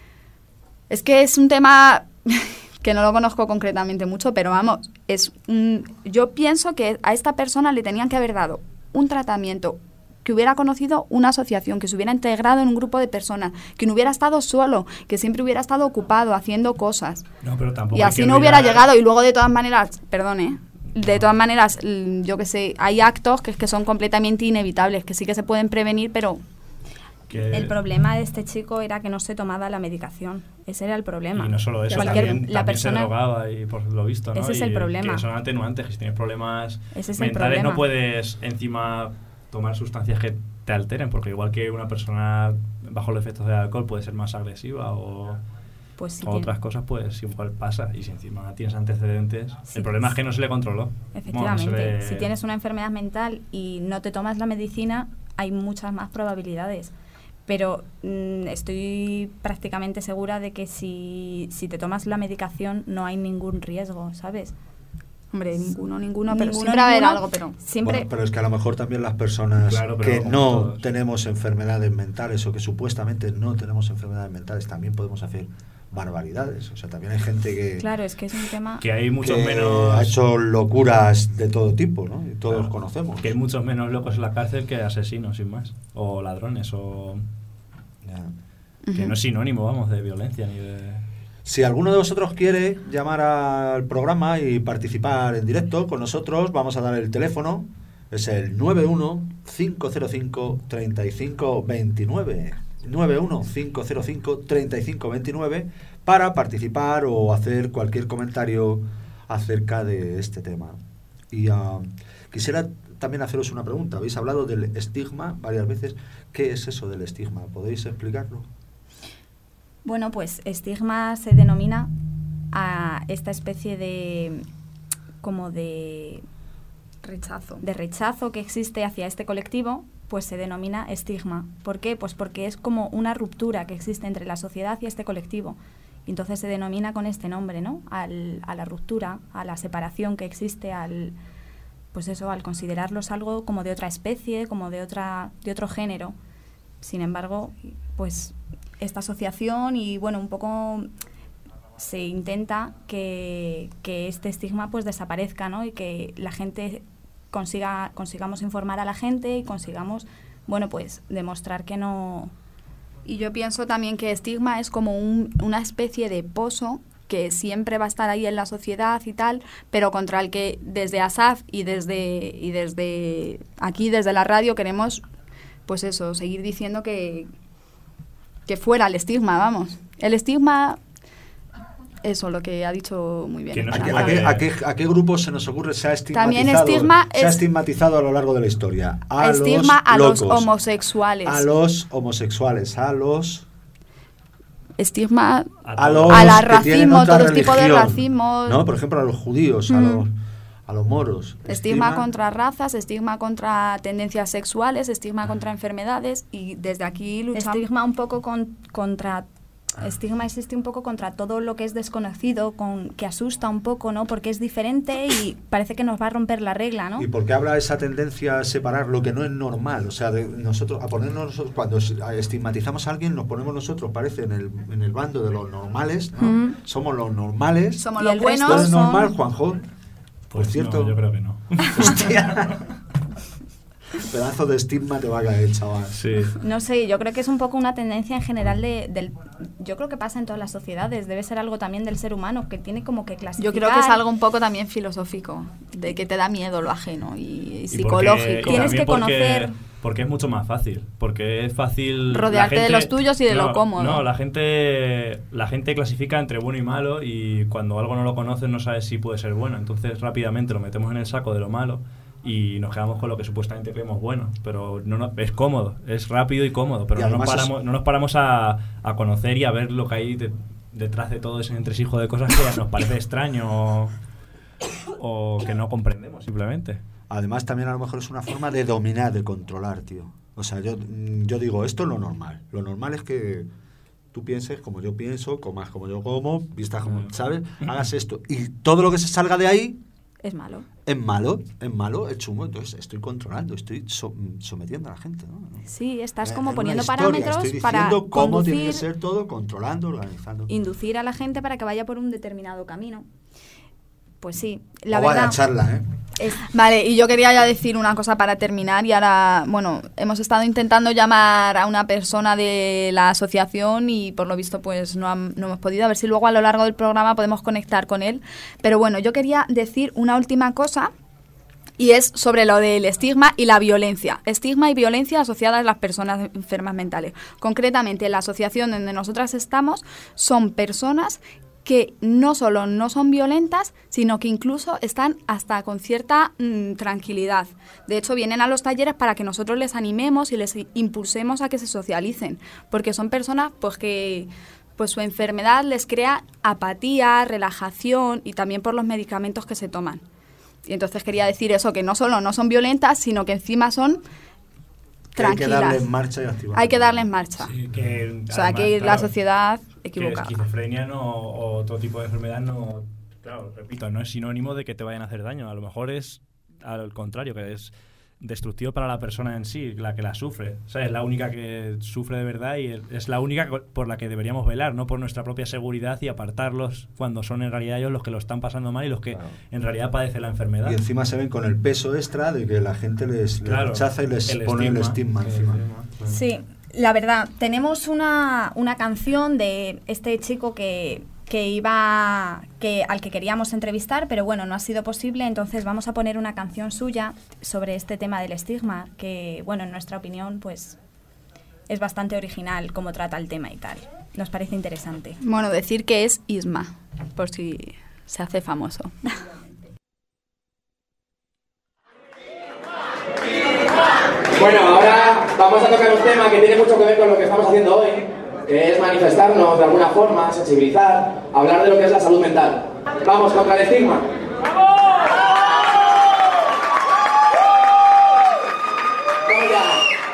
es que es un tema que no lo conozco concretamente mucho, pero vamos, es un- yo pienso que a esta persona le tenían que haber dado un tratamiento, que hubiera conocido una asociación, que se hubiera integrado en un grupo de personas, que no hubiera estado solo, que siempre hubiera estado ocupado haciendo cosas. No, pero tampoco Y hay así que no hubiera olvidar- llegado. Y luego, de todas maneras, perdone, de todas maneras, l- yo que sé, hay actos que, que son completamente inevitables, que sí que se pueden prevenir, pero que- El problema de este chico era que no se tomaba la medicación. Ese era el problema. Y no solo eso, Cualquier- también, la también persona, se drogaba y por lo visto, ¿no? Ese es el Y problema. Que son atenuantes, que si tienes problemas Ese es el mentales problema. no puedes encima tomar sustancias que te alteren, porque igual que una persona bajo los efectos del alcohol puede ser más agresiva o, pues sí o tiene- otras cosas, pues igual pasa. Y si encima tienes antecedentes, Sí. el problema es que no se le controló. Efectivamente, Bueno, no se le- si tienes una enfermedad mental y no te tomas la medicina, hay muchas más probabilidades. Pero mm, estoy prácticamente segura de que si, si te tomas la medicación no hay ningún riesgo, ¿sabes? hombre, ninguno, ninguno, pero Ninguno, siempre va a haber ninguno. algo, pero... Siempre, Bueno, pero es que a lo mejor también las personas Claro, pero que como no todos. tenemos enfermedades mentales o que supuestamente no tenemos enfermedades mentales también podemos hacer barbaridades. O sea, también hay gente que, claro, es que es un tema... que hay muchos que menos... ha hecho locuras de todo tipo, ¿no? Y todos Claro, conocemos. Que hay muchos menos locos en la cárcel que asesinos, sin más. O ladrones, o... Ya. Que Ujú. no es sinónimo, vamos, de violencia ni de... Si alguno de vosotros quiere llamar al programa y participar en directo con nosotros, vamos a dar el teléfono. Es el nueve uno cinco cero cinco tres cinco dos nueve. nueve uno cinco cero cinco tres cinco dos nueve para participar o hacer cualquier comentario acerca de este tema. Y uh, quisiera también haceros una pregunta. Habéis hablado del estigma varias veces. ¿Qué es eso del estigma? ¿Podéis explicarlo? Bueno, pues estigma se denomina a esta especie de como de rechazo. de rechazo que existe hacia este colectivo, pues se denomina estigma. ¿Por qué? Pues porque es como una ruptura que existe entre la sociedad y este colectivo. Y entonces se denomina con este nombre, ¿no? Al, a la ruptura, a la separación que existe, al pues eso, al considerarlos algo como de otra especie, como de otra de otro género. Sin embargo, pues esta asociación y bueno, un poco se intenta que, que este estigma pues desaparezca, ¿no? Y que la gente consiga consigamos informar a la gente y consigamos, bueno, pues demostrar que no. Y yo pienso también que estigma es como un, una especie de pozo que siempre va a estar ahí en la sociedad y tal, pero contra el que desde ASAF y desde y desde aquí, desde la radio, queremos pues eso, seguir diciendo que que fuera el estigma, vamos. El estigma, eso, lo que ha dicho muy bien. No ¿A, qué, a, qué, a, qué, ¿A qué grupo se nos ocurre se ha estigmatizado? También estigma se ha es, estigmatizado a lo largo de la historia. A estigma los a locos, los homosexuales. A los homosexuales, a los... Estigma a los a la racismo, todo tipo de racismo. ¿No? Por ejemplo, a los judíos, mm. a los... a los moros. Estigma, estigma contra razas, estigma contra tendencias sexuales, estigma contra enfermedades, y desde aquí luchamos. Estigma un poco con, contra... Estigma existe un poco contra todo lo que es desconocido, con que asusta un poco, ¿no? Porque es diferente y parece que nos va a romper la regla, ¿no? ¿Y por qué habla esa tendencia a separar lo que no es normal? O sea, de nosotros, a ponernos nosotros, cuando estigmatizamos a alguien, nos ponemos nosotros, parece, en el, en el bando de los normales, ¿no? Mm. Somos los normales. Somos los buenos. ¿Tú eres normal, Juanjo? Por pues cierto. No, yo creo que no. Hostia. Pedazo de estigma te va a caer, chaval. Sí. No sé, yo creo que es un poco una tendencia en general de, del... Yo creo que pasa en todas las sociedades. Debe ser algo también del ser humano, que tiene como que clasificar... Yo creo que es algo un poco también filosófico, de que te da miedo lo ajeno y, y psicológico. Y porque, Tienes que porque, conocer... Porque es mucho más fácil. Porque es fácil... rodearte gente, de los tuyos y de no, lo cómodo. No, la gente, la gente clasifica entre bueno y malo, y cuando algo no lo conoces no sabes si puede ser bueno. Entonces rápidamente lo metemos en el saco de lo malo y nos quedamos con lo que supuestamente creemos bueno, pero no, no es cómodo, es rápido y cómodo, pero no nos paramos, es... no nos paramos a, a conocer y a ver lo que hay de, detrás de todo ese entresijo de cosas que nos parece extraño o, o que no comprendemos simplemente. Además también a lo mejor es una forma de dominar, de controlar, tío. O sea, yo, yo digo, esto es lo normal. Lo normal es que tú pienses como yo pienso, comas como yo como, vistas como, ¿sabes? Hagas esto. Y todo lo que se salga de ahí... es malo. Es malo, es malo, es chungo. Entonces estoy controlando, estoy so, sometiendo a la gente, ¿no? Sí, estás como en poniendo historia, parámetros estoy para cómo conducir, tiene que ser todo, controlando, organizando. Inducir a la gente para que vaya por un determinado camino. Pues sí, la o verdad... vaya charla, ¿eh? Es, vale, y yo quería ya decir una cosa para terminar, y ahora, bueno, hemos estado intentando llamar a una persona de la asociación y por lo visto pues no, han, no hemos podido, a ver si luego a lo largo del programa podemos conectar con él. Pero bueno, yo quería decir una última cosa, y es sobre lo del estigma y la violencia. Estigma y violencia asociadas a las personas enfermas mentales. Concretamente, en la asociación donde nosotras estamos, son personas que no solo no son violentas, sino que incluso están hasta con cierta mmm, tranquilidad. De hecho, vienen a los talleres para que nosotros les animemos y les impulsemos a que se socialicen, porque son personas pues que pues su enfermedad les crea apatía, relajación, y también por los medicamentos que se toman. Y entonces quería decir eso, que no solo no son violentas, sino que encima son tranquilas. Hay que darles marcha y activar. Hay que darles marcha. Sí, que, o sea, además, que claro, la sociedad equivocada. Que esquizofrenia no, o otro tipo de enfermedad no, claro, repito, no es sinónimo de que te vayan a hacer daño. A lo mejor es al contrario, que es destructivo para la persona en sí, la que la sufre. O sea, es la única que sufre de verdad y es la única por la que deberíamos velar, no por nuestra propia seguridad y apartarlos cuando son en realidad ellos los que lo están pasando mal y los que claro. en realidad padecen la enfermedad. Y encima se ven con el peso extra de que la gente les, claro, les rechaza y les el pone estigma, el estigma encima. Sí, La verdad, tenemos una, una canción de este chico que, que iba que al que queríamos entrevistar, pero bueno, no ha sido posible, entonces vamos a poner una canción suya sobre este tema del estigma, que bueno, en nuestra opinión, pues es bastante original cómo trata el tema y tal. Nos parece interesante. Bueno, decir que es Isma, por si se hace famoso. Bueno, ahora vamos a tocar un tema que tiene mucho que ver con lo que estamos haciendo hoy, que es manifestarnos de alguna forma, sensibilizar, hablar de lo que es la salud mental. Vamos contra el estigma. ¡Vamos! ¡Vamos ya!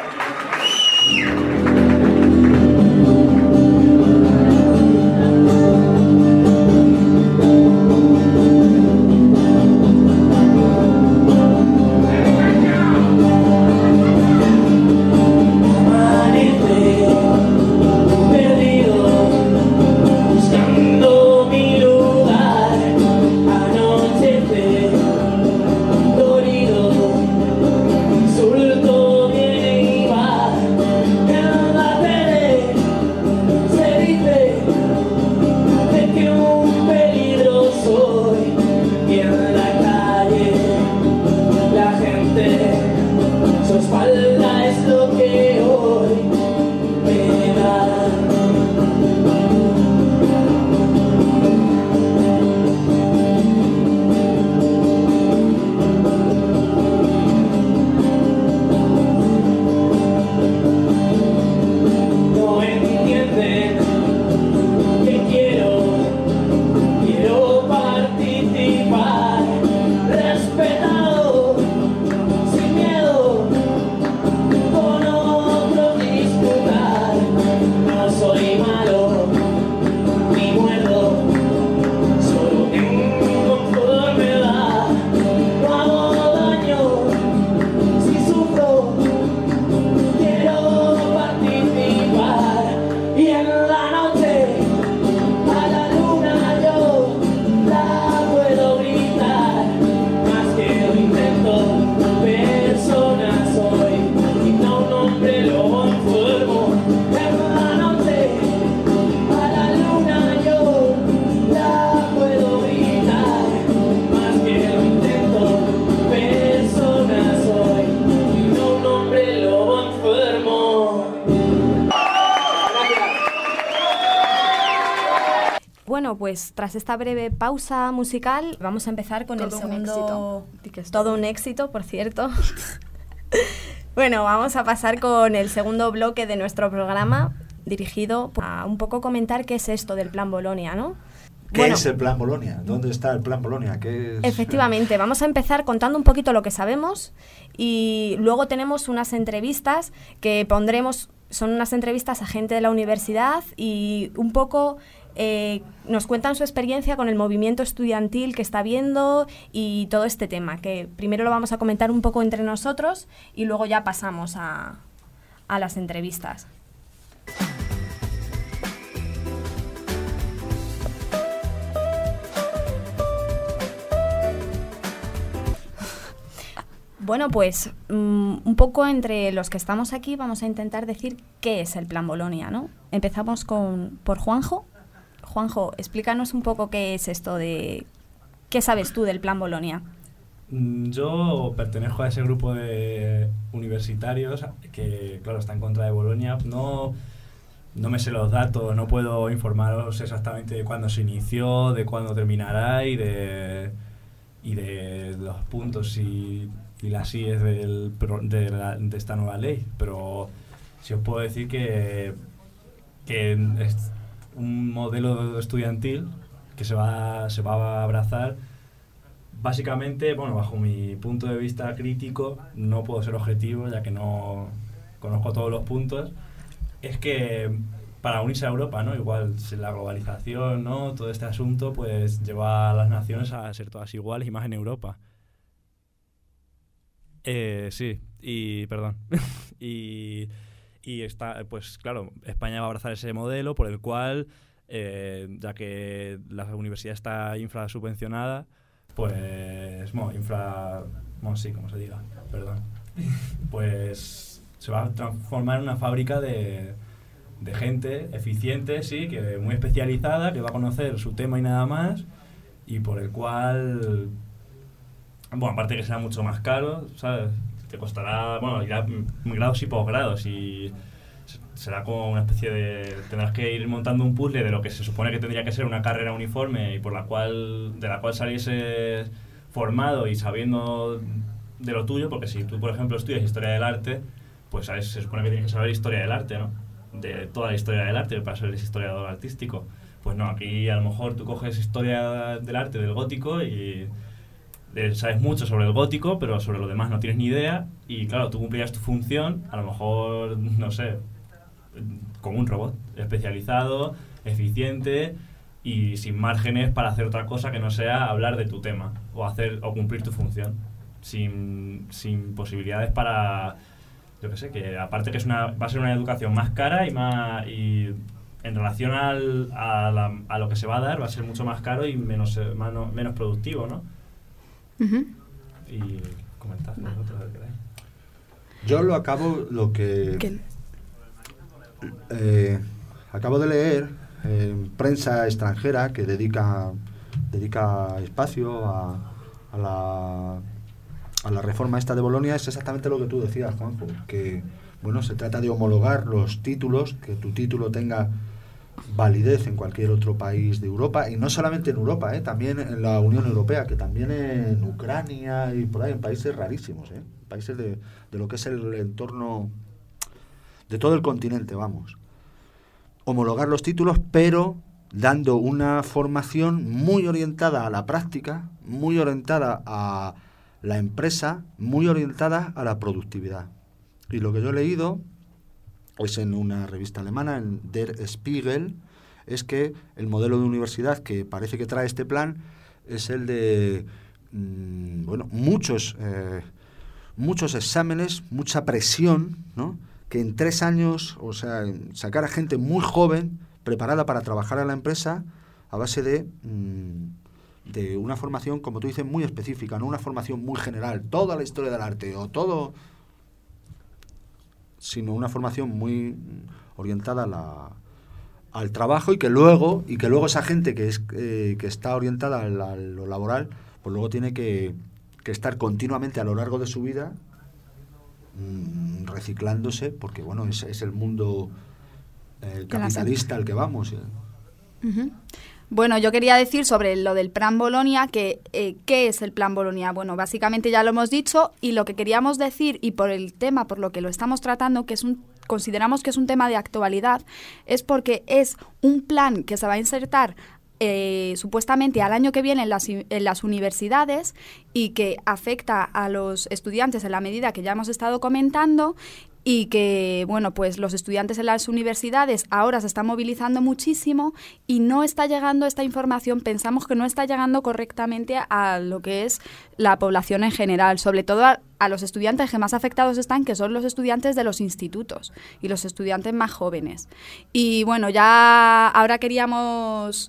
Bueno, pues tras esta breve pausa musical vamos a empezar con todo el segundo... Éxito. Todo un éxito, por cierto. Bueno, vamos a pasar con el segundo bloque de nuestro programa, dirigido a un poco comentar qué es esto del Plan Bolonia, ¿no? ¿Qué bueno, es el Plan Bolonia? ¿Dónde está el Plan Bolonia? ¿Qué es? Efectivamente, vamos a empezar contando un poquito lo que sabemos y luego tenemos unas entrevistas que pondremos, son unas entrevistas a gente de la universidad y un poco eh, nos cuentan su experiencia con el movimiento estudiantil que está viendo y todo este tema, que primero lo vamos a comentar un poco entre nosotros y luego ya pasamos a, a las entrevistas. Bueno, pues um, un poco entre los que estamos aquí vamos a intentar decir qué es el Plan Bolonia, ¿no? Empezamos con por Juanjo. Juanjo, explícanos un poco qué es esto de... ¿Qué sabes tú del Plan Bolonia? Yo pertenezco a ese grupo de universitarios que, claro, está en contra de Bolonia. No, no me sé los datos, no puedo informaros exactamente de cuándo se inició, de cuándo terminará y de, y de los puntos y... y las síes del, de, la, de esta nueva ley, pero sí os puedo decir que, que es un modelo estudiantil que se va, se va a abrazar básicamente, bueno, bajo mi punto de vista crítico, no puedo ser objetivo ya que no conozco todos los puntos, es que para unirse a Europa, ¿no? Igual la globalización, ¿no? Todo este asunto pues lleva a las naciones a ser todas iguales y más en Europa. Eh, sí, y perdón. y, y está, pues claro, España va a abrazar ese modelo por el cual, eh, ya que la universidad está infrasubvencionada, pues, bueno, infra, bueno, sí, como se diga, perdón, pues se va a transformar en una fábrica de, de gente eficiente, sí, que muy especializada, que va a conocer su tema y nada más, y por el cual, bueno, aparte que será mucho más caro, ¿sabes? Te costará, bueno, irá grados y posgrados, y será como una especie de... Tendrás que ir montando un puzzle de lo que se supone que tendría que ser una carrera uniforme y por la cual de la cual salieses formado y sabiendo de lo tuyo, porque si tú, por ejemplo, estudias Historia del Arte, pues sabes, se supone que tienes que saber Historia del Arte, ¿no? De toda la historia del arte para ser historiador artístico. Pues no, aquí a lo mejor tú coges Historia del Arte del gótico y eh, sabes mucho sobre el gótico, pero sobre lo demás no tienes ni idea, y claro, tú cumplías tu función, a lo mejor, no sé, como un robot, especializado, eficiente y sin márgenes para hacer otra cosa que no sea hablar de tu tema o hacer o cumplir tu función, sin, sin posibilidades para, yo qué sé, que aparte que es una, va a ser una educación más cara y más y en relación al, a, la, a lo que se va a dar va a ser mucho más caro y menos, menos, menos productivo, ¿no? Uh-huh. Y comentad vosotros lo que queráis. Yo lo acabo, lo que... ¿Qué? Eh, acabo de leer eh, prensa extranjera que dedica dedica espacio a, a la a la reforma esta de Bolonia. Es exactamente lo que tú decías, Juanjo, que bueno, se trata de homologar los títulos, que tu título tenga validez en cualquier otro país de Europa, y no solamente en Europa, eh, también en la Unión Europea, que también en Ucrania y por ahí, en países rarísimos, eh, países de, de lo que es el entorno de todo el continente, vamos. Homologar los títulos, pero dando una formación muy orientada a la práctica, muy orientada a la empresa, muy orientada a la productividad. Y lo que yo he leído es en una revista alemana, en Der Spiegel, es que el modelo de universidad que parece que trae este plan es el de, mmm, bueno, muchos, eh, muchos exámenes, mucha presión, ¿no? Que en tres años, o sea, sacar a gente muy joven, preparada para trabajar en la empresa, a base de, mmm, de una formación, como tú dices, muy específica, no una formación muy general, toda la historia del arte o todo, sino una formación muy orientada a la, al trabajo, y que luego y que luego esa gente que es eh, que está orientada a, la, a lo laboral, pues luego tiene que, que estar continuamente a lo largo de su vida reciclándose, porque bueno, es, es el mundo eh, capitalista al que vamos. ¿eh? Uh-huh. Bueno, yo quería decir sobre lo del Plan Bolonia, que eh, ¿qué es el Plan Bolonia? Bueno, básicamente ya lo hemos dicho, y lo que queríamos decir, y por el tema, por lo que lo estamos tratando, que es un, consideramos que es un tema de actualidad, es porque es un plan que se va a insertar Eh, supuestamente al año que viene en las, en las universidades, y que afecta a los estudiantes en la medida que ya hemos estado comentando, y que, bueno, pues los estudiantes en las universidades ahora se están movilizando muchísimo y no está llegando esta información, pensamos que no está llegando correctamente a lo que es la población en general, sobre todo a, a los estudiantes que más afectados están, que son los estudiantes de los institutos y los estudiantes más jóvenes. Y bueno, ya ahora queríamos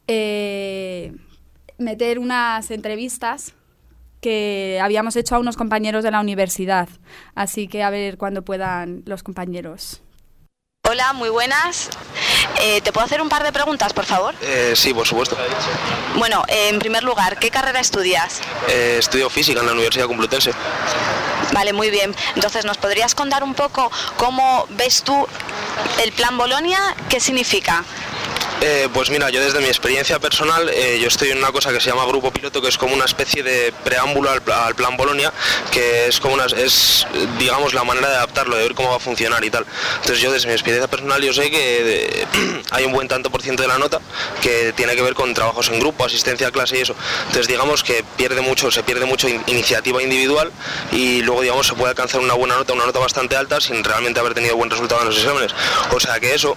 Eh, meter unas entrevistas que habíamos hecho a unos compañeros de la universidad, así que a ver cuándo puedan los compañeros. Hola, muy buenas. Eh, ¿Te puedo hacer un par de preguntas, por favor? Eh, sí, por supuesto. Bueno, eh, en primer lugar, ¿qué carrera estudias? Eh, estudio física en la Universidad Complutense. Vale, muy bien. Entonces, ¿nos podrías contar un poco cómo ves tú el Plan Bolonia? ¿Qué significa? Eh, pues mira, yo desde mi experiencia personal, eh, yo estoy en una cosa que se llama Grupo Piloto, que es como una especie de preámbulo al, al Plan Bolonia, que es como una, es, digamos, la manera de adaptarlo, de ver cómo va a funcionar y tal. Entonces yo desde mi experiencia personal, yo sé que de, hay un buen tanto por ciento de la nota que tiene que ver con trabajos en grupo, asistencia a clase y eso. Entonces digamos que pierde mucho, se pierde mucho in, iniciativa individual, y luego digamos se puede alcanzar una buena nota, una nota bastante alta, sin realmente haber tenido buen resultado en los exámenes. O sea que eso...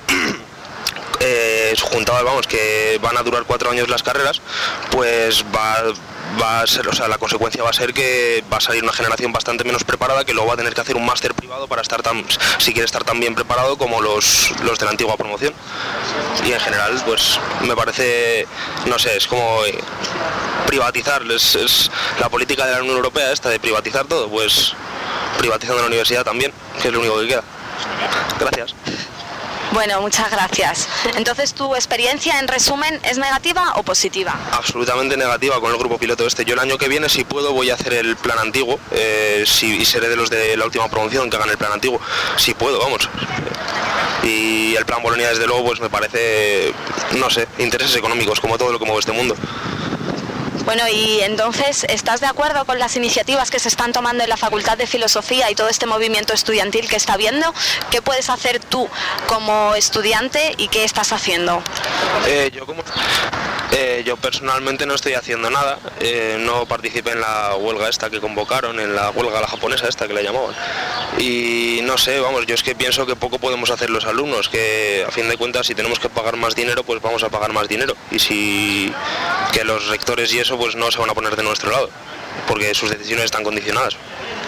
Eh, juntado, vamos, que van a durar cuatro años las carreras, pues va, va a ser, o sea, la consecuencia va a ser que va a salir una generación bastante menos preparada, que luego va a tener que hacer un máster privado para estar tan, si quiere estar tan bien preparado como los, los de la antigua promoción. Y en general, pues me parece, no sé, es como eh, privatizar, es, es la política de la Unión Europea esta de privatizar todo, pues privatizando la universidad también, que es lo único que queda. Gracias. Bueno, muchas gracias. Entonces, ¿tu experiencia, en resumen, es negativa o positiva? Absolutamente negativa con el grupo piloto este. Yo el año que viene, si puedo, voy a hacer el plan antiguo, eh, si, y seré de los de la última promoción que hagan el plan antiguo. Si puedo, vamos. Y el plan Bolonia, desde luego, pues me parece, no sé, intereses económicos, como todo lo que mueve este mundo. Bueno, y entonces, ¿estás de acuerdo con las iniciativas que se están tomando en la Facultad de Filosofía y todo este movimiento estudiantil que está habiendo? ¿Qué puedes hacer tú como estudiante y qué estás haciendo? Eh, yo como... Eh, yo personalmente no estoy haciendo nada, eh, no participé en la huelga esta que convocaron, en la huelga la japonesa esta que la llamaban, y no sé, vamos, yo es que pienso que poco podemos hacer los alumnos, que a fin de cuentas si tenemos que pagar más dinero, pues vamos a pagar más dinero, y si que los rectores y eso pues no se van a poner de nuestro lado, porque sus decisiones están condicionadas.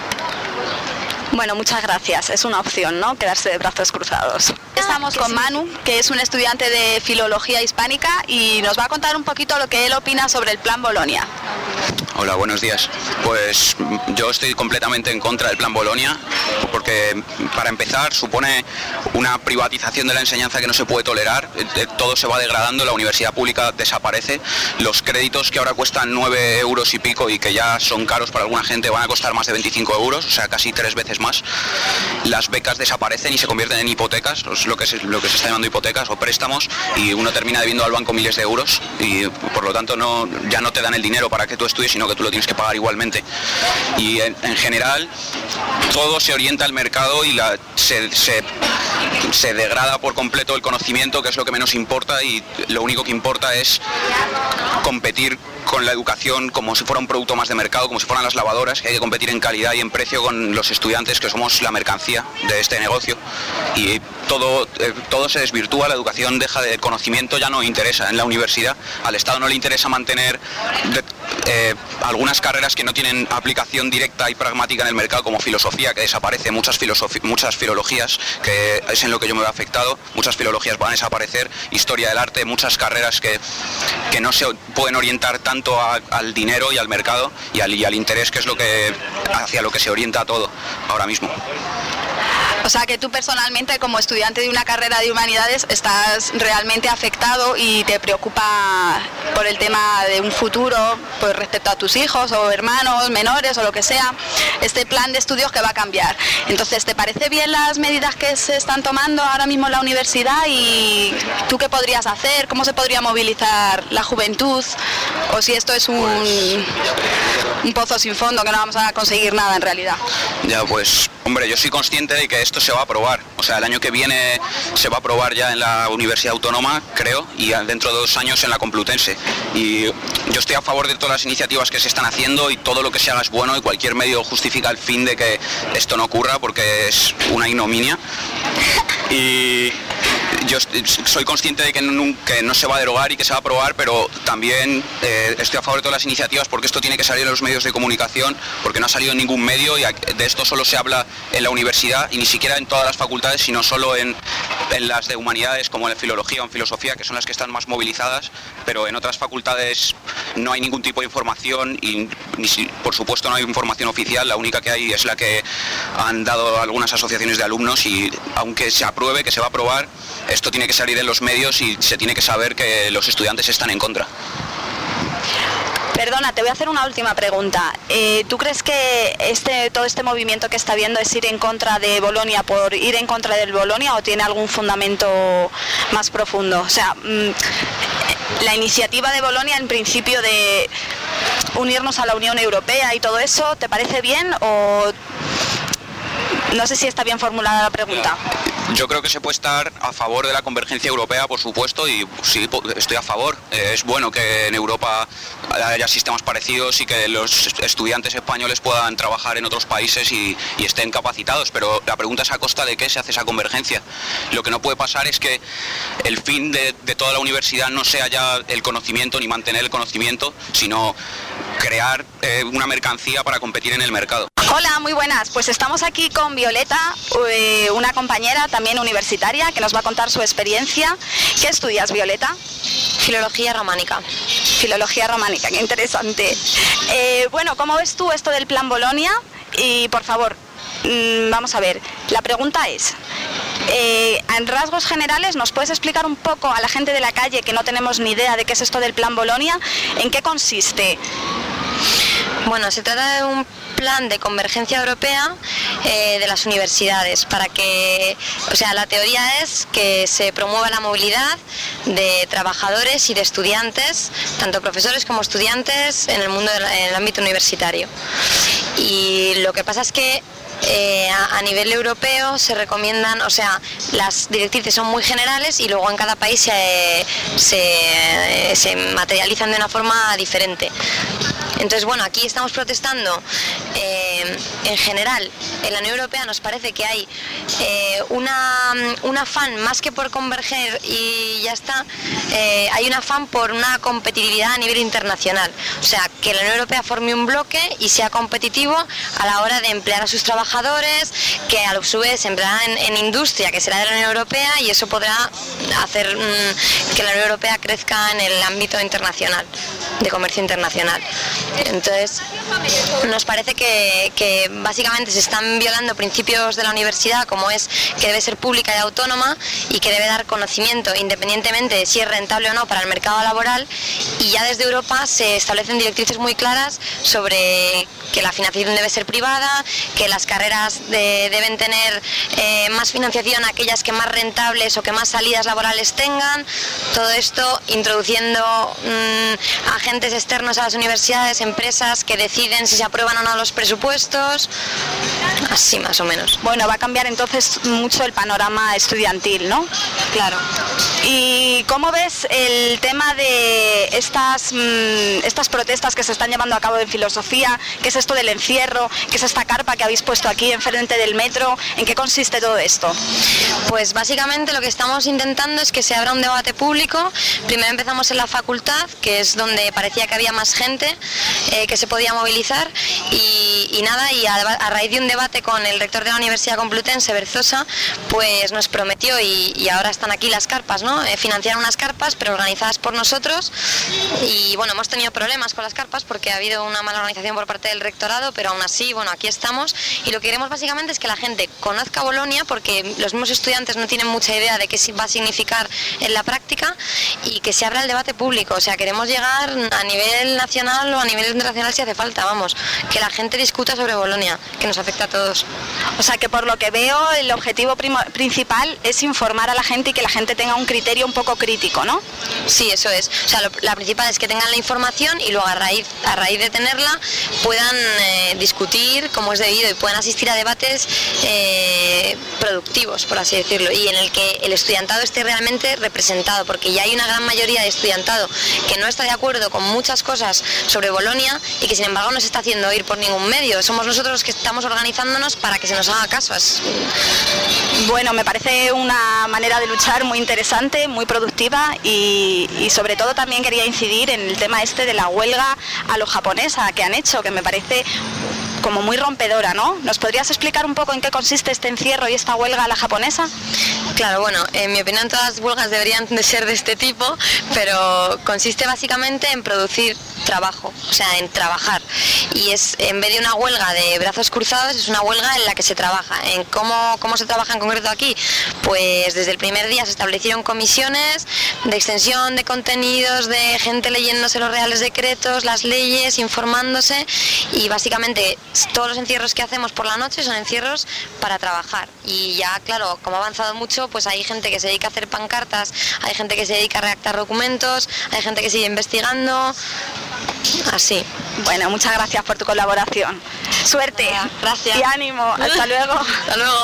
Bueno, muchas gracias. Es una opción, ¿no? Quedarse de brazos cruzados. Estamos con Manu, que es un estudiante de Filología Hispánica y nos va a contar un poquito lo que él opina sobre el Plan Bolonia. Hola, buenos días. Pues yo estoy completamente en contra del Plan Bolonia porque, para empezar, supone una privatización de la enseñanza que no se puede tolerar. Todo se va degradando, la universidad pública desaparece. Los créditos que ahora cuestan nueve euros y pico y que ya son caros para alguna gente van a costar más de veinticinco euros, o sea, casi tres veces más. Las becas desaparecen y se convierten en hipotecas, lo que, se, lo que se está llamando hipotecas o préstamos, y uno termina debiendo al banco miles de euros y por lo tanto no, ya no te dan el dinero para que tú estudies, sino que tú lo tienes que pagar igualmente. Y en, en general todo se orienta al mercado y la, se, se, se degrada por completo el conocimiento, que es lo que menos importa, y lo único que importa es competir con la educación como si fuera un producto más de mercado, como si fueran las lavadoras, que hay que competir en calidad y en precio con los estudiantes, que somos la mercancía de este negocio, y todo, eh, todo se desvirtúa, la educación deja de, el conocimiento ya no interesa en la universidad, al Estado no le interesa mantener de, eh, algunas carreras que no tienen aplicación directa y pragmática en el mercado, como filosofía, que desaparece, muchas, muchas filologías, que es en lo que yo me veo afectado, muchas filologías van a desaparecer, historia del arte, muchas carreras que, que no se pueden orientar tanto A, al dinero y al mercado y al, y al interés, que es lo que hacia lo que se orienta todo ahora mismo. O sea que tú personalmente, como estudiante de una carrera de humanidades, estás realmente afectado y te preocupa por el tema de un futuro, pues respecto a tus hijos o hermanos menores o lo que sea, este plan de estudios que va a cambiar. Entonces, ¿te parece bien las medidas que se están tomando ahora mismo en la universidad y tú qué podrías hacer? ¿Cómo se podría movilizar la juventud? ¿O si esto es un, un pozo sin fondo, que no vamos a conseguir nada en realidad? Ya, pues, hombre, yo soy consciente de que esto se va a aprobar. O sea, el año que viene se va a aprobar ya en la Universidad Autónoma, creo, y dentro de dos años en la Complutense. Y yo estoy a favor de todas las iniciativas que se están haciendo y todo lo que se haga es bueno, y cualquier medio justifica el fin de que esto no ocurra porque es una ignominia. Y yo soy consciente de que no, que no se va a derogar y que se va a aprobar, pero también eh, estoy a favor de todas las iniciativas porque esto tiene que salir en los medios de comunicación, porque no ha salido en ningún medio y de esto solo se habla en la universidad y ni siquiera en todas las facultades, sino solo en, en las de humanidades, como en filología o en filosofía, que son las que están más movilizadas, pero en otras facultades no hay ningún tipo de información y ni, por supuesto no hay información oficial, la única que hay es la que han dado algunas asociaciones de alumnos, y aunque se apruebe, que se va a aprobar, esto tiene que salir en los medios y se tiene que saber que los estudiantes están en contra. Perdona, te voy a hacer una última pregunta. Eh, ¿Tú crees que este, todo este movimiento que está habiendo es ir en contra de Bolonia por ir en contra del Bolonia o tiene algún fundamento más profundo? O sea, mmm, la iniciativa de Bolonia, en principio, de unirnos a la Unión Europea y todo eso, ¿te parece bien o...? No sé si está bien formulada la pregunta. Yo creo que se puede estar a favor de la convergencia europea, por supuesto, y sí, estoy a favor. Es bueno que en Europa haya sistemas parecidos y que los estudiantes españoles puedan trabajar en otros países y, y estén capacitados, pero la pregunta es a costa de qué se hace esa convergencia. Lo que no puede pasar es que el fin de, de toda la universidad no sea ya el conocimiento ni mantener el conocimiento, sino crear eh, una mercancía para competir en el mercado. Hola, muy buenas. Pues estamos aquí con Violeta, eh, una compañera también universitaria, que nos va a contar su experiencia. ¿Qué estudias, Violeta? Filología románica. Filología románica, qué interesante. Eh, bueno, ¿cómo ves tú esto del Plan Bolonia? Y, por favor, mm, vamos a ver, la pregunta es, eh, en rasgos generales, ¿nos puedes explicar un poco a la gente de la calle que no tenemos ni idea de qué es esto del Plan Bolonia? ¿En qué consiste? Bueno, se trata de un plan de convergencia europea eh, de las universidades para que, o sea, la teoría es que se promueva la movilidad de trabajadores y de estudiantes, tanto profesores como estudiantes en el mundo, del, en el ámbito universitario. Y lo que pasa es que Eh, a, a nivel europeo se recomiendan, o sea, las directrices son muy generales y luego en cada país se, se, se materializan de una forma diferente. Entonces, bueno, aquí estamos protestando eh, en general. En la Unión Europea nos parece que hay eh, una, un afán más que por converger y ya está, eh, hay un afán por una competitividad a nivel internacional. O sea, que la Unión Europea forme un bloque y sea competitivo a la hora de emplear a sus trabajadores, que a su vez se emplearán en, en industria que será de la Unión Europea, y eso podrá hacer mmm, que la Unión Europea crezca en el ámbito internacional, de comercio internacional. Entonces, nos parece que, que básicamente se están violando principios de la universidad, como es que debe ser pública y autónoma y que debe dar conocimiento independientemente de si es rentable o no para el mercado laboral, y ya desde Europa se establecen directrices muy claras sobre que la financiación debe ser privada, que las carreras de, deben tener eh, más financiación aquellas que más rentables o que más salidas laborales tengan. Todo esto introduciendo mmm, agentes externos a las universidades, empresas que deciden si se aprueban o no los presupuestos, así más o menos. Bueno, va a cambiar entonces mucho el panorama estudiantil, ¿no? Claro. ¿Y cómo ves el tema de estas, mmm, estas protestas que se están llevando a cabo en filosofía? ¿Qué es esto del encierro? ¿Qué es esta carpa que habéis puesto aquí enfrente del metro? ¿En qué consiste todo esto? Pues básicamente lo que estamos intentando es que se abra un debate público. Primero empezamos en la facultad, que es donde parecía que había más gente eh, que se podía movilizar, y, y nada, y a, a raíz de un debate con el rector de la Universidad Complutense, Berzosa, pues nos prometió, y, y ahora están aquí las carpas, ¿no? Eh, financiar unas carpas, pero organizadas por nosotros, y bueno, hemos tenido problemas con las carpas porque ha habido una mala organización por parte del rectorado, pero aún así, bueno, aquí estamos, y lo que queremos básicamente es que la gente conozca Bolonia, porque los mismos estudiantes no tienen mucha idea de qué va a significar en la práctica, y que se abra el debate público. O sea, queremos llegar a nivel nacional o a nivel internacional si hace falta, vamos, que la gente discuta sobre Bolonia, que nos afecta a todos. O sea, que por lo que veo el objetivo principal es informar a la gente y que la gente tenga un criterio un poco crítico, ¿no? Sí, eso es. O sea, lo, la principal es que tengan la información y luego a raíz, a raíz de tenerla puedan eh, discutir como es debido y puedan asistir a debates eh, productivos, por así decirlo, y en el que el estudiantado esté realmente representado, porque ya hay una gran mayoría de estudiantado que no está de acuerdo con muchas cosas sobre Bolonia y que sin embargo no se está haciendo oír por ningún medio. Somos nosotros los que estamos organizándonos para que se nos haga caso. Es... Bueno, me parece una manera de luchar muy interesante, muy productiva, y, y sobre todo también quería incidir en el tema este de la huelga a lo japonesa que han hecho, que me parece como muy rompedora, ¿no? ¿Nos podrías explicar un poco en qué consiste este encierro y esta huelga a la japonesa? Claro, bueno, en mi opinión todas las huelgas deberían de ser de este tipo, pero consiste básicamente en producir trabajo, o sea, en trabajar. Y es, en vez de una huelga de brazos cruzados, es una huelga en la que se trabaja. ¿En cómo, cómo se trabaja en concreto aquí? Pues desde el primer día se establecieron comisiones de extensión de contenidos, de gente leyéndose los reales decretos, las leyes, informándose, y básicamente todos los encierros que hacemos por la noche son encierros para trabajar. Y ya, claro, como ha avanzado mucho, pues hay gente que se dedica a hacer pancartas, hay gente que se dedica a redactar documentos, hay gente que sigue investigando, así. Bueno, muchas gracias por tu colaboración. Suerte. Gracias. Y ánimo. Hasta luego. Hasta luego.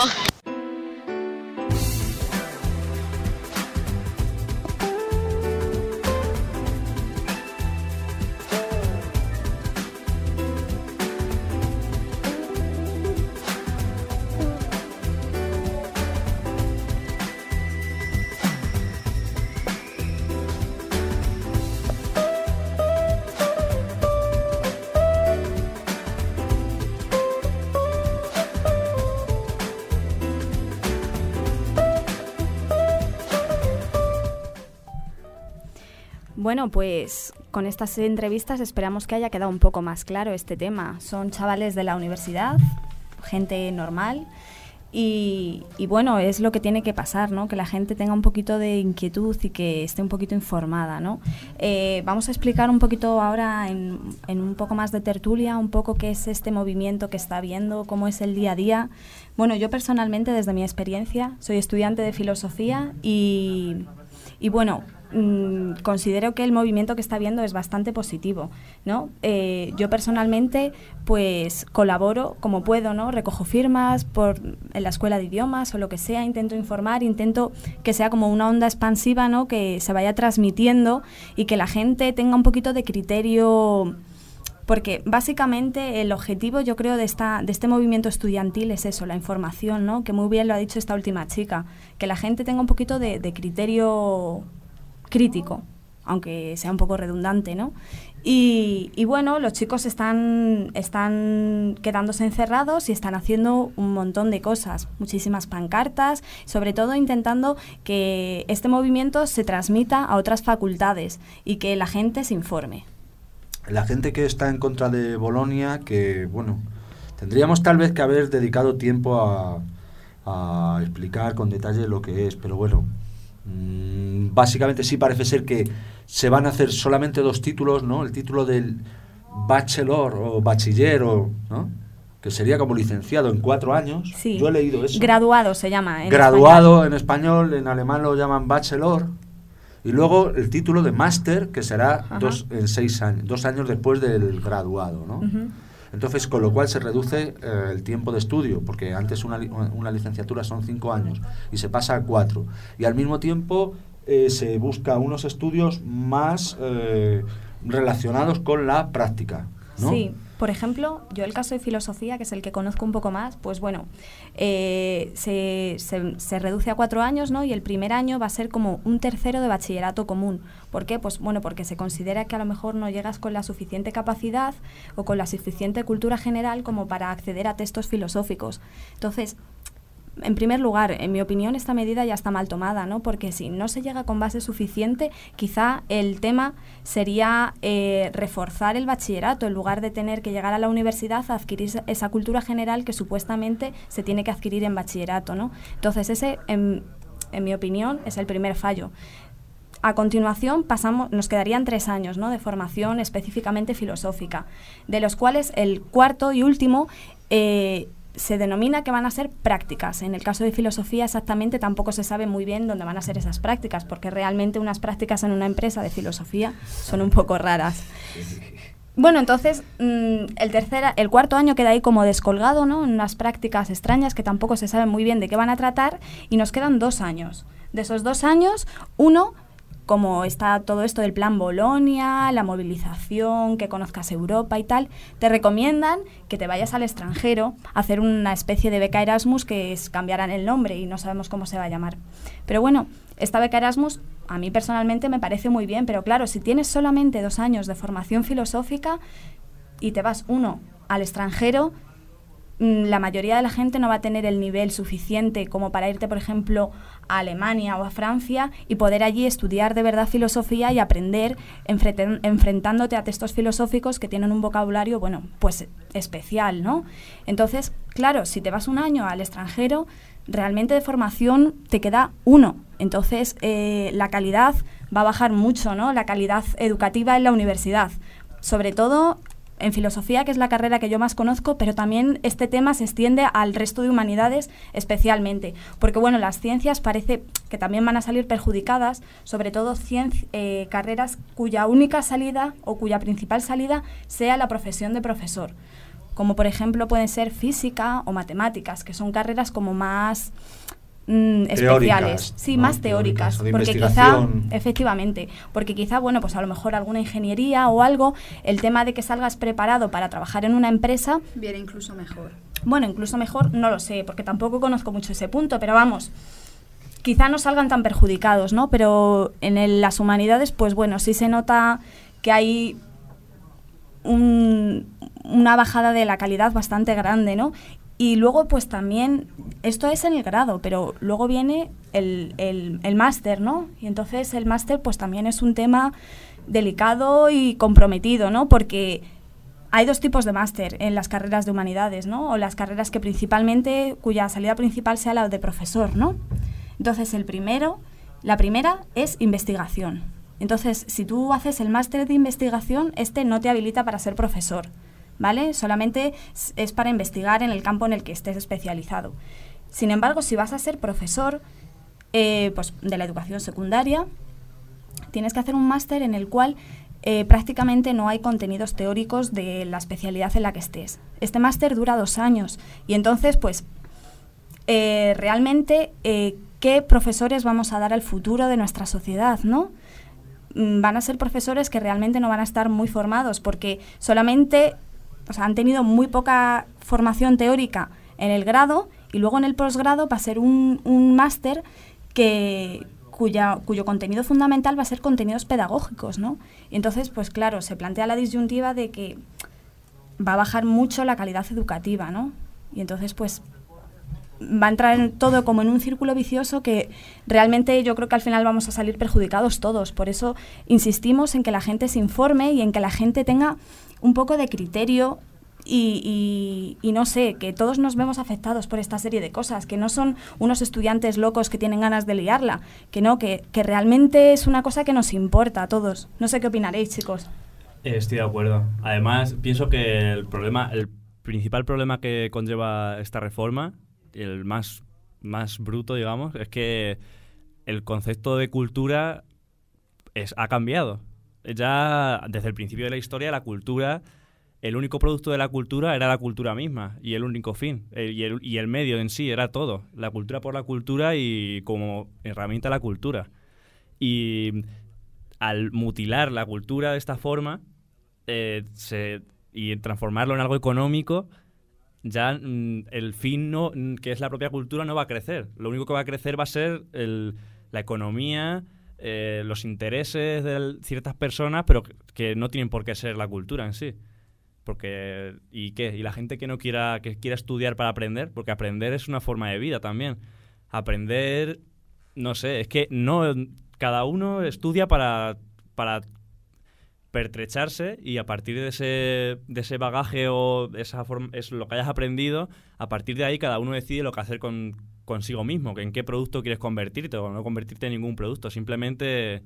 Bueno, pues con estas entrevistas esperamos que haya quedado un poco más claro este tema. Son chavales de la universidad, gente normal. Y, y bueno, es lo que tiene que pasar, ¿no? Que la gente tenga un poquito de inquietud y que esté un poquito informada, ¿no? Eh, vamos a explicar un poquito ahora en, en un poco más de tertulia, un poco qué es este movimiento que está habiendo, cómo es el día a día. Bueno, yo personalmente, desde mi experiencia, soy estudiante de filosofía y, y bueno, mmm, considero que el movimiento que está habiendo es bastante positivo, ¿no? Eh, yo personalmente, pues, colaboro como puedo, ¿no? Recojo firmas por, en la escuela de idiomas o lo que sea, intento informar, intento que sea como una onda expansiva, ¿no? Que se vaya transmitiendo y que la gente tenga un poquito de criterio. Porque básicamente el objetivo, yo creo, de esta de este movimiento estudiantil es eso, la información, ¿no? Que muy bien lo ha dicho esta última chica, que la gente tenga un poquito de, de criterio crítico, aunque sea un poco redundante, ¿no? Y, y bueno, los chicos están, están quedándose encerrados y están haciendo un montón de cosas, muchísimas pancartas, sobre todo intentando que este movimiento se transmita a otras facultades y que la gente se informe. La gente que está en contra de Bolonia, que, bueno, tendríamos tal vez que haber dedicado tiempo a, a explicar con detalle lo que es, pero bueno, mmm, básicamente sí parece ser que se van a hacer solamente dos títulos, ¿no? El título del bachelor o bachiller, o, ¿no? Que sería como licenciado en cuatro años. Sí. Yo he leído eso. Graduado se llama en Graduado español. en español, en alemán lo llaman bachelor. Y luego el título de máster, que será dos, en seis años, dos años después del graduado, ¿no? Uh-huh. Entonces, con lo cual se reduce eh, el tiempo de estudio, porque antes una, una licenciatura son cinco años y se pasa a cuatro. Y al mismo tiempo eh, se busca unos estudios más eh, relacionados con la práctica, ¿no? Sí. Por ejemplo, yo el caso de filosofía, que es el que conozco un poco más, pues bueno, eh, se, se, se reduce a cuatro años, ¿no? Y el primer año va a ser como un tercero de bachillerato común. ¿Por qué? Pues bueno, porque se considera que a lo mejor no llegas con la suficiente capacidad o con la suficiente cultura general como para acceder a textos filosóficos. Entonces, en primer lugar, en mi opinión, esta medida ya está mal tomada, ¿no? Porque si no se llega con base suficiente, quizá el tema sería eh, reforzar el bachillerato, en lugar de tener que llegar a la universidad a adquirir esa cultura general que supuestamente se tiene que adquirir en bachillerato, ¿no? Entonces, ese, en, en mi opinión, es el primer fallo. A continuación, pasamos, nos quedarían tres años, ¿no? De formación específicamente filosófica, de los cuales el cuarto y último eh, se denomina que van a ser prácticas. En el caso de filosofía exactamente tampoco se sabe muy bien dónde van a ser esas prácticas, porque realmente unas prácticas en una empresa de filosofía son un poco raras. Bueno, entonces mmm, el tercer, el cuarto año queda ahí como descolgado, ¿no? En unas prácticas extrañas que tampoco se sabe muy bien de qué van a tratar, y nos quedan dos años. De esos dos años, uno, como está todo esto del plan Bolonia, la movilización, que conozcas Europa y tal, te recomiendan que te vayas al extranjero a hacer una especie de beca Erasmus, que es, cambiarán el nombre y no sabemos cómo se va a llamar. Pero bueno, esta beca Erasmus a mí personalmente me parece muy bien, pero claro, si tienes solamente dos años de formación filosófica y te vas uno al extranjero, la mayoría de la gente no va a tener el nivel suficiente como para irte, por ejemplo, a Alemania o a Francia y poder allí estudiar de verdad filosofía y aprender enfrent- enfrentándote a textos filosóficos que tienen un vocabulario, bueno, pues especial, ¿no? Entonces, claro, si te vas un año al extranjero, realmente de formación te queda uno. Entonces, eh, la calidad va a bajar mucho, ¿no? La calidad educativa en la universidad. Sobre todo en filosofía, que es la carrera que yo más conozco, pero también este tema se extiende al resto de humanidades especialmente, porque bueno, las ciencias parece que también van a salir perjudicadas, sobre todo cien, eh, carreras cuya única salida o cuya principal salida sea la profesión de profesor, como por ejemplo pueden ser física o matemáticas, que son carreras como más Mm, especiales, sí, ¿no? Más teóricas, teóricas porque quizá, efectivamente, porque quizá, bueno, pues a lo mejor alguna ingeniería o algo, el tema de que salgas preparado para trabajar en una empresa viene incluso mejor. Bueno, incluso mejor, no lo sé, porque tampoco conozco mucho ese punto, pero vamos, quizá no salgan tan perjudicados, ¿no? Pero en el, las humanidades, pues bueno, sí se nota que hay un, una bajada de la calidad bastante grande, ¿no? Y luego, pues también, esto es en el grado, pero luego viene el, el, el máster, ¿no? Y entonces el máster, pues también es un tema delicado y comprometido, ¿no? Porque hay dos tipos de máster en las carreras de humanidades, ¿no? O las carreras que principalmente, cuya salida principal sea la de profesor, ¿no? Entonces, el primero, la primera es investigación. Entonces, si tú haces el máster de investigación, este no te habilita para ser profesor, ¿vale? Solamente es para investigar en el campo en el que estés especializado. Sin embargo, si vas a ser profesor eh, pues, de la educación secundaria, tienes que hacer un máster en el cual Eh, prácticamente no hay contenidos teóricos de la especialidad en la que estés. Este máster dura dos años y entonces, pues, eh, realmente, eh, ¿qué profesores vamos a dar al futuro de nuestra sociedad, no? Mm, van a ser profesores que realmente no van a estar muy formados porque solamente, o sea, han tenido muy poca formación teórica en el grado y luego en el posgrado va a ser un, un máster que... Cuya, cuyo contenido fundamental va a ser contenidos pedagógicos, ¿no? Y entonces, pues claro, se plantea la disyuntiva de que va a bajar mucho la calidad educativa, ¿no? Y entonces, pues, va a entrar todo como en un círculo vicioso que realmente yo creo que al final vamos a salir perjudicados todos. Por eso insistimos en que la gente se informe y en que la gente tenga un poco de criterio Y, y, y no sé, que todos nos vemos afectados por esta serie de cosas, que no son unos estudiantes locos que tienen ganas de liarla, que no, que, que realmente es una cosa que nos importa a todos. No sé qué opinaréis, chicos. Estoy de acuerdo. Además, pienso que el problema, el principal problema que conlleva esta reforma, el más, más bruto, digamos, es que el concepto de cultura es, ha cambiado. Ya desde el principio de la historia, la cultura... El único producto de la cultura era la cultura misma y el único fin. El, y, el, y el medio en sí era todo. La cultura por la cultura y como herramienta la cultura. Y al mutilar la cultura de esta forma eh, se, y transformarlo en algo económico, ya mm, el fin, no, que es la propia cultura, no va a crecer. Lo único que va a crecer va a ser el, la economía, eh, los intereses de ciertas personas, pero que, que no tienen por qué ser la cultura en sí. Porque ¿y qué? Y la gente que no quiera que quiera estudiar para aprender, porque aprender es una forma de vida también. Aprender, no sé, es que no cada uno estudia para para pertrecharse y a partir de ese de ese bagaje o de esa forma es lo que hayas aprendido, a partir de ahí cada uno decide lo que hacer con consigo mismo, que en qué producto quieres convertirte o no convertirte en ningún producto, simplemente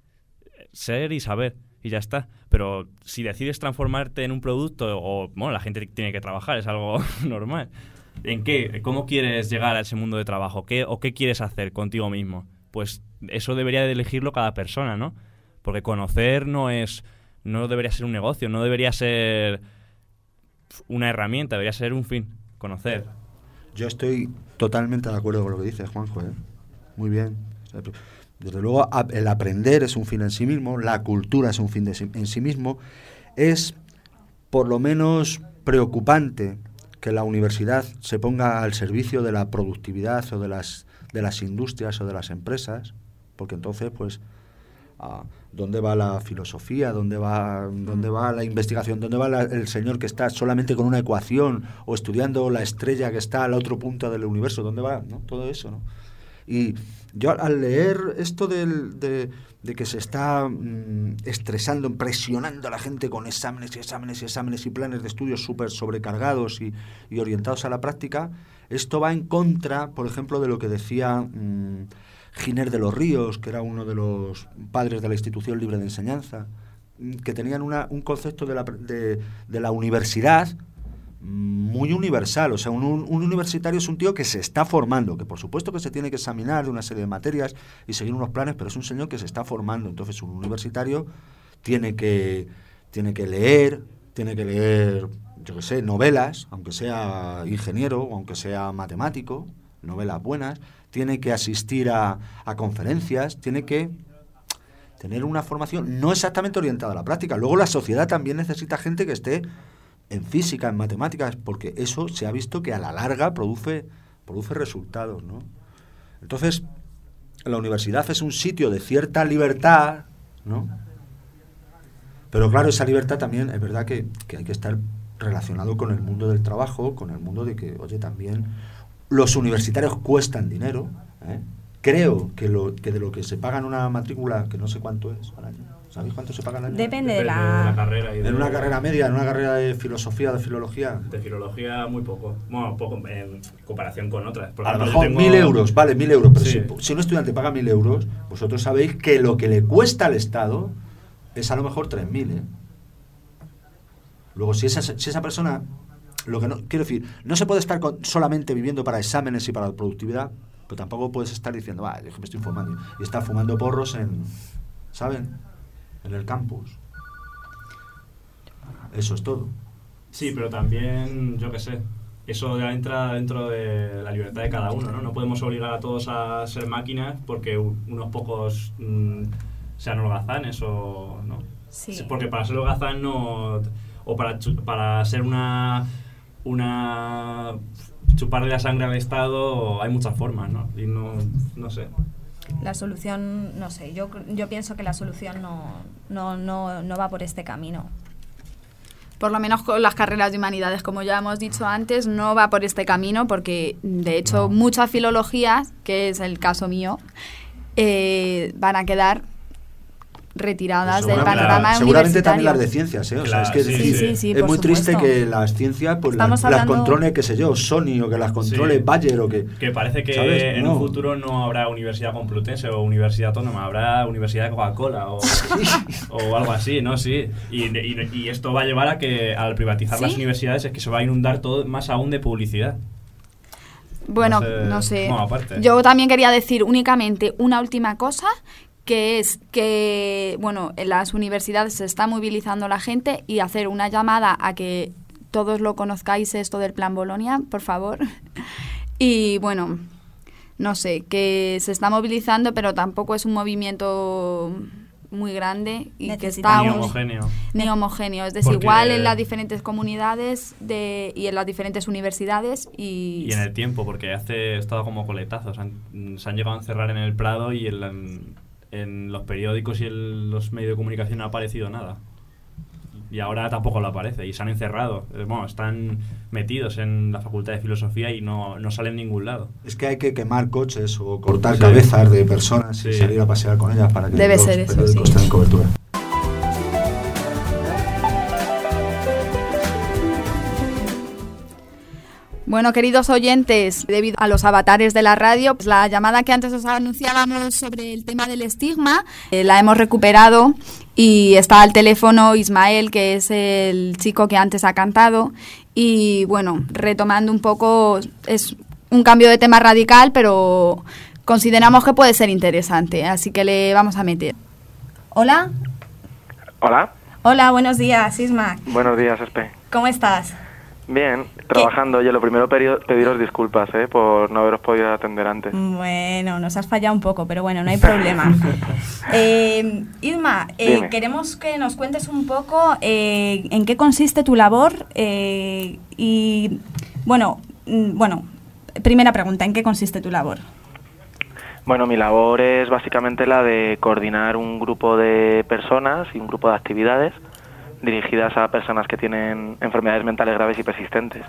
ser y saber. Y ya está. Pero si decides transformarte en un producto, o bueno, la gente tiene que trabajar, es algo normal. ¿En qué? ¿Cómo quieres llegar a ese mundo de trabajo? ¿Qué, o qué quieres hacer contigo mismo? Pues eso debería de elegirlo cada persona, ¿no? Porque conocer no es, no debería ser un negocio, no debería ser una herramienta, debería ser un fin, conocer. Yo estoy totalmente de acuerdo con lo que dices, Juanjo, ¿eh? Muy bien. Desde luego, el aprender es un fin en sí mismo, la cultura es un fin de sí, en sí mismo. Es, por lo menos, preocupante que la universidad se ponga al servicio de la productividad o de las, de las industrias o de las empresas, porque entonces, pues, ¿a dónde va la filosofía? ¿Dónde va, dónde va la investigación? ¿Dónde va la, el señor que está solamente con una ecuación o estudiando la estrella que está al otro punto del universo? ¿Dónde va, no? Todo eso, ¿no? Y yo al leer esto del, de, de que se está mmm, estresando, presionando a la gente con exámenes y exámenes y exámenes y planes de estudios súper sobrecargados y, y orientados a la práctica, esto va en contra, por ejemplo, de lo que decía mmm, Giner de los Ríos, que era uno de los padres de la institución libre de enseñanza, que tenían una, un concepto de la, de, de la universidad muy universal. O sea, un, un universitario es un tío que se está formando, que por supuesto que se tiene que examinar de una serie de materias y seguir unos planes, pero es un señor que se está formando. Entonces un universitario tiene que, tiene que leer, tiene que leer, yo qué sé, novelas, aunque sea ingeniero o aunque sea matemático, novelas buenas, tiene que asistir a, a conferencias, tiene que tener una formación no exactamente orientada a la práctica. Luego la sociedad también necesita gente que esté en física, en matemáticas, porque eso se ha visto que a la larga produce, produce resultados, ¿no? Entonces, la universidad es un sitio de cierta libertad, ¿no? Pero claro, esa libertad también es verdad que, que hay que estar relacionado con el mundo del trabajo, con el mundo de que, oye, también los universitarios cuestan dinero, ¿eh? Creo que, lo, que de lo que se pagan una matrícula, que no sé cuánto es al año, ¿Sabéis cuánto se paga al año? Depende, Depende de, la... de la carrera. Y en de... una carrera media, en una carrera de filosofía, de filología. De filología muy poco. Bueno, poco en comparación con otras. Por a lo mejor tengo... mil euros, vale, mil euros. Pero sí. si, si un estudiante paga mil euros, vosotros sabéis que lo que le cuesta al Estado es a lo mejor tres mil, ¿eh? Luego, si esa, si esa persona... Lo que no, quiero decir, no se puede estar con, solamente viviendo para exámenes y para productividad, pero tampoco puedes estar diciendo, ah, yo me estoy fumando. Y estar fumando porros en... ¿Saben? En el campus. Eso es todo. Sí, pero también, yo qué sé, eso ya entra dentro de la libertad de cada uno, ¿no? No podemos obligar a todos a ser máquinas porque unos pocos mmm, sean holgazanes o... ¿no? Sí. Porque para ser holgazán no... O para, para ser una... una chuparle la sangre al Estado hay muchas formas, ¿no? Y no, no sé. La solución, no sé, yo yo pienso que la solución no, no, no, no va por este camino. Por lo menos con las carreras de humanidades, como ya hemos dicho antes, no va por este camino porque, de hecho, no. muchas filologías, que es el caso mío, eh, van a quedar retiradas pues del panorama seguramente universitario. También las de ciencias, ¿eh? O claro, sea, es que sí, sí, sí, sí, es muy supuesto. triste que las ciencias pues las, las controle, qué sé yo, Sony o que las controle sí. Bayer o que... Que parece que ¿sabes? en no. un futuro no habrá Universidad Complutense o Universidad Autónoma, habrá Universidad de Coca-Cola o, o algo así, ¿no? Sí. Y, y, y esto va a llevar a que al privatizar ¿sí? las universidades es que se va a inundar todo más aún de publicidad. Bueno, no sé. No sé. Bueno, aparte. Yo también quería decir únicamente una última cosa, que es que, bueno, en las universidades se está movilizando la gente y hacer una llamada a que todos lo conozcáis esto del Plan Bolonia, por favor. Y, bueno, no sé, que se está movilizando, pero tampoco es un movimiento muy grande y que está ni homogéneo. Ni homogéneo, es desigual porque en las diferentes comunidades de, y en las diferentes universidades y... Y en el tiempo, porque hace estado como coletazos, han, se han llegado a encerrar en el Prado y en, en, en los periódicos y en los medios de comunicación no ha aparecido nada. Y ahora tampoco lo aparece, y se han encerrado. Bueno, están metidos en la Facultad de Filosofía y no, no salen en ningún lado. Es que hay que quemar coches o cortar sí. cabezas de personas sí. y salir a pasear con ellas para que Debe los ser eso, periódicos sí. tengan cobertura. Bueno, queridos oyentes, debido a los avatares de la radio, pues la llamada que antes os anunciábamos sobre el tema del estigma, eh, la hemos recuperado y está al teléfono Ismael, que es el chico que antes ha cantado. Y bueno, retomando un poco, es un cambio de tema radical, pero consideramos que puede ser interesante, así que le vamos a meter. Hola. Hola. Hola, buenos días, Isma. Buenos días, Espe. ¿Cómo estás? Bien, trabajando. Yo lo primero pediros, pediros disculpas ¿eh? por no haberos podido atender antes. Bueno, nos has fallado un poco, pero bueno, no hay problema. eh, Isma, eh, queremos que nos cuentes un poco eh, en qué consiste tu labor eh, y, bueno, bueno, primera pregunta, ¿en qué consiste tu labor? Bueno, mi labor es básicamente la de coordinar un grupo de personas y un grupo de actividades dirigidas a personas que tienen enfermedades mentales graves y persistentes.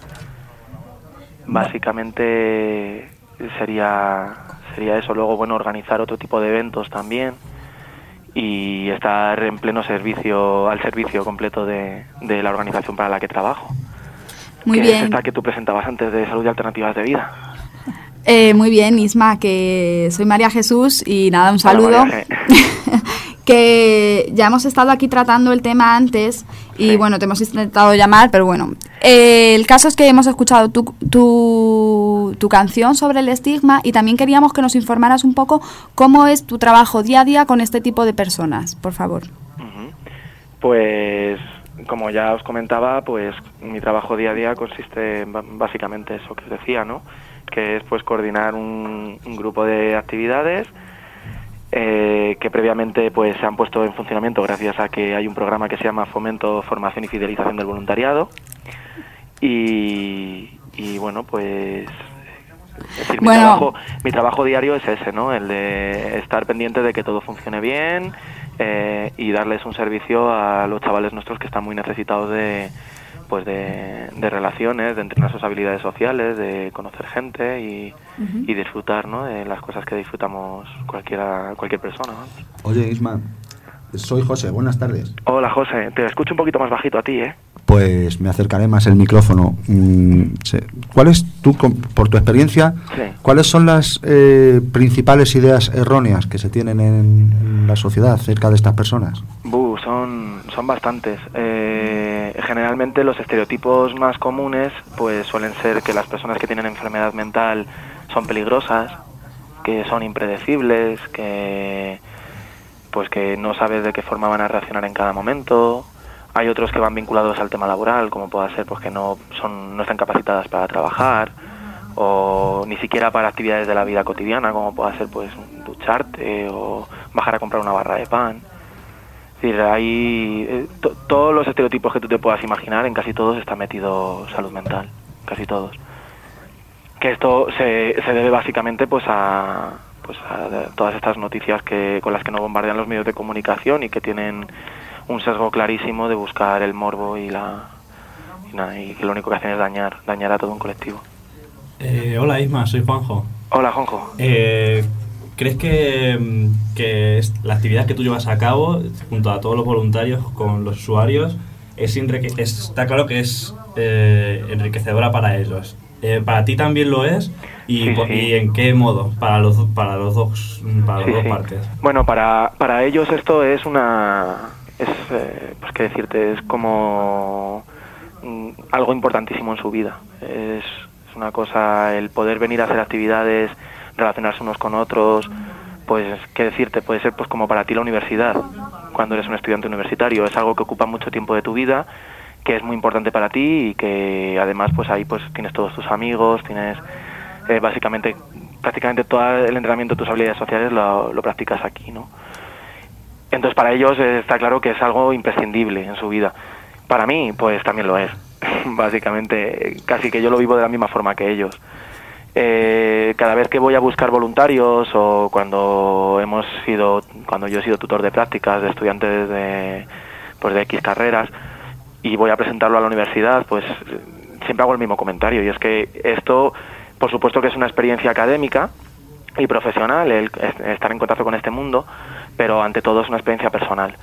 Básicamente sería sería eso. Luego, bueno, organizar otro tipo de eventos también y estar en pleno servicio, al servicio completo de, de la organización para la que trabajo. Muy que bien. Es esta que tú presentabas antes de Salud y Alternativas de Vida. Eh, muy bien, Isma, que soy María Jesús y nada, un saludo. Hola, que ya hemos estado aquí tratando el tema antes y sí. bueno, te hemos intentado llamar, pero bueno. Eh, el caso es que hemos escuchado tu, tu, tu canción sobre el estigma y también queríamos que nos informaras un poco cómo es tu trabajo día a día con este tipo de personas, por favor. Uh-huh. Pues, como ya os comentaba, pues mi trabajo día a día consiste en básicamente eso que os decía, ¿no? Que es pues coordinar un, un grupo de actividades eh, que previamente pues se han puesto en funcionamiento gracias a que hay un programa que se llama Fomento, Formación y Fidelización del Voluntariado y, y bueno pues es decir, bueno. mi, trabajo, mi trabajo diario es ese, ¿no? El de estar pendiente de que todo funcione bien eh, y darles un servicio a los chavales nuestros que están muy necesitados de pues de, de relaciones, de entrenar sus habilidades sociales, de conocer gente y, uh-huh. y disfrutar, ¿no? De las cosas que disfrutamos cualquiera, cualquier persona, ¿no? Oye, Isma, Soy José, buenas tardes. Hola José, te escucho un poquito más bajito a ti, ¿eh? Pues me acercaré más el micrófono. ¿Cuáles, tú, por tu experiencia, sí. cuáles son las eh, principales ideas erróneas que se tienen en, en la sociedad acerca de estas personas? Buh, son, son bastantes. Eh, generalmente los estereotipos más comunes pues suelen ser que las personas que tienen enfermedad mental son peligrosas, que son impredecibles, que pues que no sabes de qué forma van a reaccionar en cada momento. Hay otros que van vinculados al tema laboral, como pueda ser pues que no son no están capacitadas para trabajar o ni siquiera para actividades de la vida cotidiana, como pueda ser pues ducharte o bajar a comprar una barra de pan. Es decir, hay eh, to, todos los estereotipos que tú te puedas imaginar, en casi todos está metido salud mental, casi todos. Que esto se, se debe básicamente pues a pues a todas estas noticias que con las que nos bombardean los medios de comunicación y que tienen un sesgo clarísimo de buscar el morbo y la y, nada, y que lo único que hacen es dañar dañar a todo un colectivo. Eh, hola Isma, soy Juanjo. Hola Juanjo. Eh, ¿Crees que, que es, la actividad que tú llevas a cabo junto a todos los voluntarios con los usuarios es, enrique- es está claro que es eh, enriquecedora para ellos? Eh, ¿Para ti también lo es? ¿Y, sí, sí. ¿Y en qué modo? Para los, para los dos, para las sí, dos sí. partes. Bueno, para, para ellos esto es una... es eh, pues qué decirte, es como mm, algo importantísimo en su vida. Es, es una cosa, el poder venir a hacer actividades, relacionarse unos con otros, pues qué decirte, puede ser pues como para ti la universidad, cuando eres un estudiante universitario. Es algo que ocupa mucho tiempo de tu vida, que es muy importante para ti y que además pues ahí pues tienes todos tus amigos, tienes eh, básicamente prácticamente todo el entrenamiento de tus habilidades sociales lo, lo practicas aquí, ¿no? Entonces para ellos eh, está claro que es algo imprescindible en su vida. Para mí pues también lo es, básicamente casi que yo lo vivo de la misma forma que ellos. Eh, cada vez que voy a buscar voluntarios o cuando hemos sido cuando yo he sido tutor de prácticas de estudiantes de pues de X carreras y voy a presentarlo a la universidad, pues siempre hago el mismo comentario, y es que esto, por supuesto que es una experiencia académica y profesional, el estar en contacto con este mundo, pero ante todo es una experiencia personal.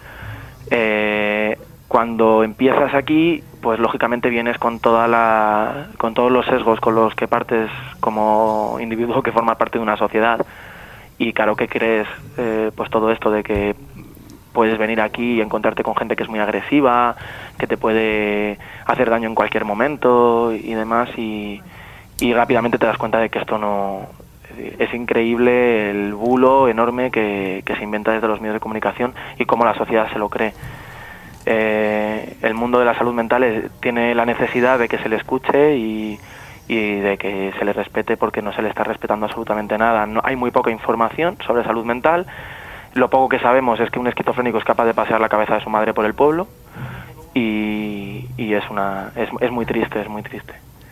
Eh, cuando empiezas aquí, pues lógicamente vienes con toda la, con todos los sesgos con los que partes como individuo que forma parte de una sociedad, y claro que crees eh, pues todo esto de que puedes venir aquí y encontrarte con gente que es muy agresiva, que te puede hacer daño en cualquier momento y demás, y, y rápidamente te das cuenta de que esto no... Es increíble el bulo enorme que, que se inventa desde los medios de comunicación y cómo la sociedad se lo cree. Eh, el mundo de la salud mental es, tiene la necesidad de que se le escuche y, y de que se le respete, porque no se le está respetando absolutamente nada. No, hay muy poca información sobre salud mental. Lo poco que sabemos es que un esquizofrénico es capaz de pasear la cabeza de su madre por el pueblo, y, y es una es, es muy triste, es muy triste.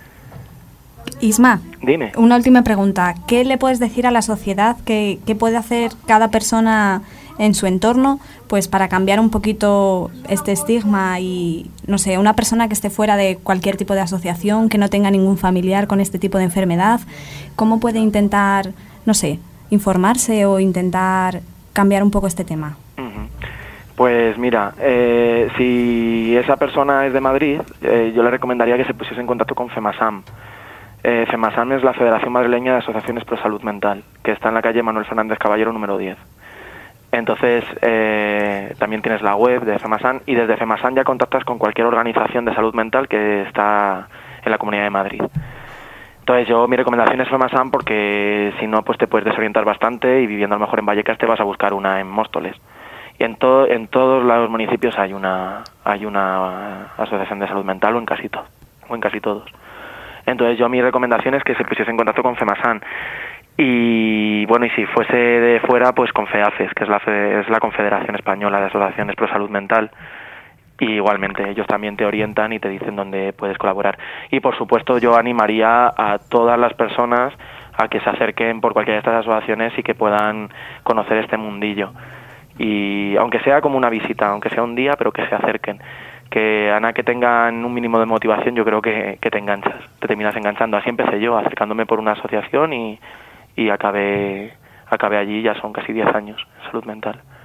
Isma, dime. Una última pregunta. ¿Qué le puedes decir a la sociedad? ¿Qué, qué puede hacer cada persona en su entorno pues para cambiar un poquito este estigma y, no sé, una persona que esté fuera de cualquier tipo de asociación, que no tenga ningún familiar con este tipo de enfermedad, cómo puede intentar, no sé, informarse o intentar cambiar un poco este tema? Uh-huh. Pues mira, eh, si esa persona es de Madrid, eh, yo le recomendaría que se pusiese en contacto con FEMASAM. Eh, FEMASAM es la Federación Madrileña de Asociaciones Pro Salud Mental, que está en la calle Manuel Fernández Caballero número diez. Entonces, eh, también tienes la web de FEMASAM, y desde FEMASAM ya contactas con cualquier organización de salud mental que está en la Comunidad de Madrid. Entonces, yo, mi recomendación es FEMASAM, porque si no, pues te puedes desorientar bastante, y viviendo a lo mejor en Vallecas te vas a buscar una en Móstoles. Y en, to- en todos los municipios hay una hay una asociación de salud mental, o en casi, to- o en casi todos. Entonces, yo mi recomendación es que se pusiese en contacto con FEMASAM. Y bueno, y si fuese de fuera, pues con FEACES, que es la, fe, es la Confederación Española de Asociaciones Pro Salud Mental. Y igualmente, ellos también te orientan y te dicen dónde puedes colaborar. Y por supuesto, yo animaría a todas las personas a que se acerquen por cualquiera de estas asociaciones y que puedan conocer este mundillo. Y aunque sea como una visita, aunque sea un día, pero que se acerquen. Que Ana, que tengan un mínimo de motivación, yo creo que, que te enganchas, te terminas enganchando. Así empecé yo, acercándome por una asociación, y, y acabé, acabé allí, ya son casi diez años en salud mental.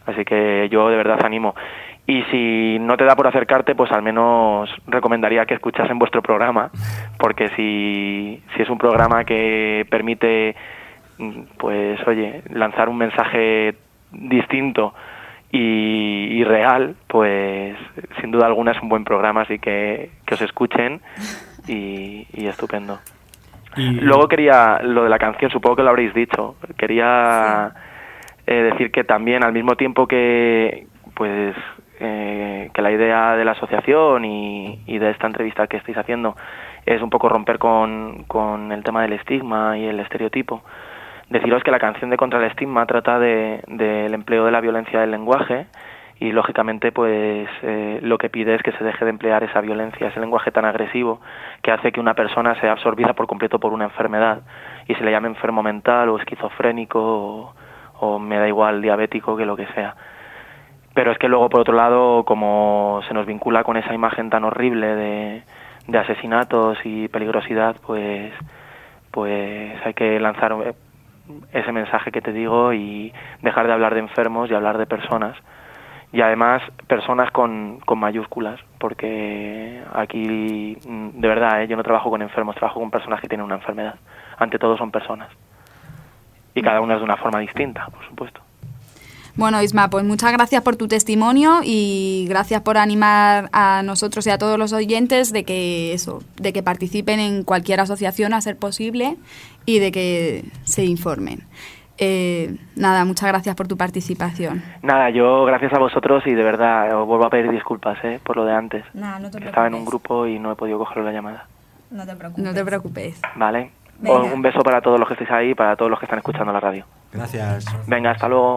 Así que yo de verdad animo. Y si no te da por acercarte, pues al menos recomendaría que escuchasen vuestro programa, porque si, si es un programa que permite, pues oye, lanzar un mensaje distinto y, y real, pues sin duda alguna es un buen programa, así que que os escuchen y, y estupendo. Y... Luego quería, lo de la canción, supongo que lo habréis dicho, quería sí. eh, decir que también al mismo tiempo que pues eh, que la idea de la asociación y, y de esta entrevista que estáis haciendo es un poco romper con, con el tema del estigma y el estereotipo, deciros que la canción de Contra el Estigma trata de del empleo de la violencia del lenguaje y lógicamente pues eh, lo que pide es que se deje de emplear esa violencia, ese lenguaje tan agresivo que hace que una persona sea absorbida por completo por una enfermedad y se le llame enfermo mental o esquizofrénico o, o me da igual diabético que lo que sea. Pero es que luego por otro lado, como se nos vincula con esa imagen tan horrible de, de asesinatos y peligrosidad, pues pues hay que lanzar ese mensaje que te digo y dejar de hablar de enfermos y hablar de personas. Y además personas con, con mayúsculas, porque aquí, de verdad, ¿eh? yo no trabajo con enfermos, trabajo con personas que tienen una enfermedad. Ante todo son personas. Y cada una es de una forma distinta, por supuesto. Bueno, Isma, pues muchas gracias por tu testimonio y gracias por animar a nosotros y a todos los oyentes de que eso, de que participen en cualquier asociación a ser posible y de que se informen. Eh, nada, muchas gracias por tu participación. Nada, yo gracias a vosotros y de verdad os vuelvo a pedir disculpas eh, por lo de antes. Nah, no te preocupes. Estaba en un grupo y no he podido coger la llamada. No te preocupes. No te preocupes. Vale. Venga. Un beso para todos los que estáis ahí y para todos los que están escuchando la radio. Gracias. Venga, hasta luego.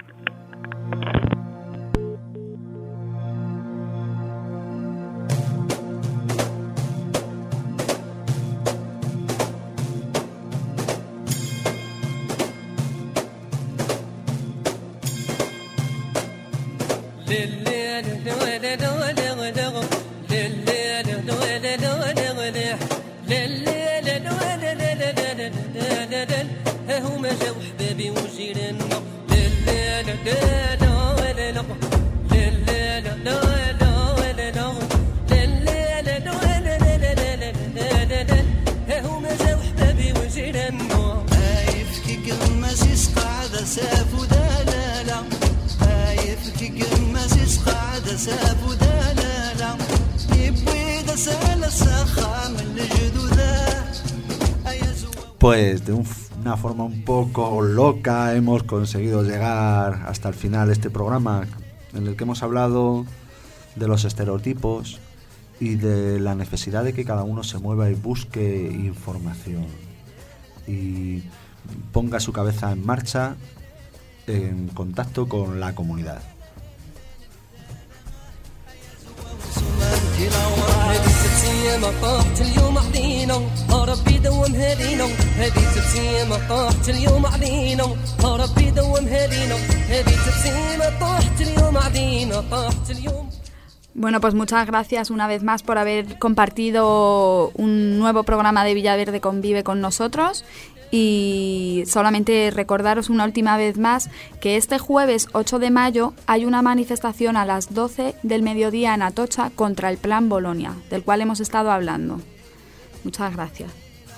Pues de un, una forma un poco loca hemos conseguido llegar hasta el final de este programa en el que hemos hablado de los estereotipos y de la necesidad de que cada uno se mueva y busque información y ponga su cabeza en marcha en contacto con la comunidad. Bueno, pues muchas gracias una vez más por haber compartido un nuevo programa de Villaverde Convive con nosotros. Y solamente recordaros una última vez más que este jueves ocho de mayo hay una manifestación a las doce del mediodía en Atocha contra el Plan Bolonia, del cual hemos estado hablando. Muchas gracias.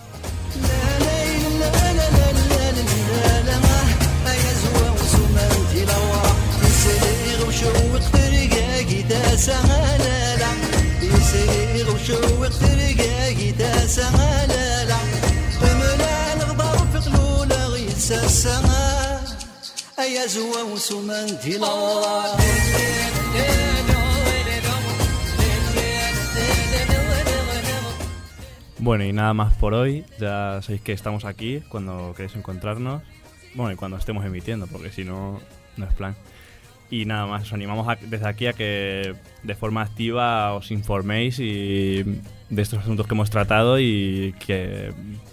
Bueno, y nada más por hoy. Ya sabéis que estamos aquí cuando queréis encontrarnos. Bueno, y cuando estemos emitiendo, porque si no, no es plan. Y nada más, os animamos a, desde aquí a que de forma activa os informéis y de estos asuntos que hemos tratado y que...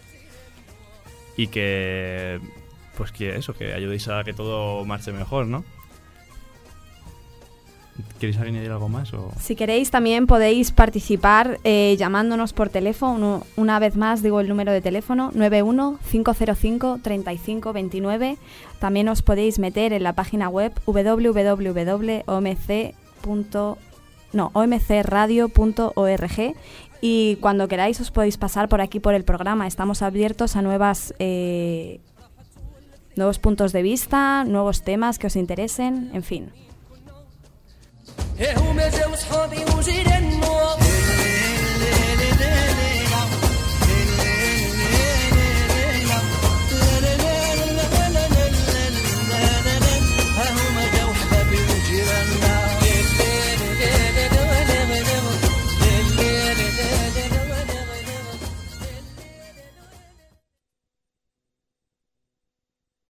Y que... Pues que eso, que ayudéis a que todo marche mejor, ¿no? ¿Queréis añadir algo más? O? Si queréis, también podéis participar eh, llamándonos por teléfono. Una vez más, digo el número de teléfono, nueve uno cinco cero cinco tres cinco dos nueve. También os podéis meter en la página web w w w punto o m c punto no, o m c radio punto org, y cuando queráis os podéis pasar por aquí por el programa. Estamos abiertos a nuevas eh, nuevos puntos de vista, nuevos temas que os interesen, en fin.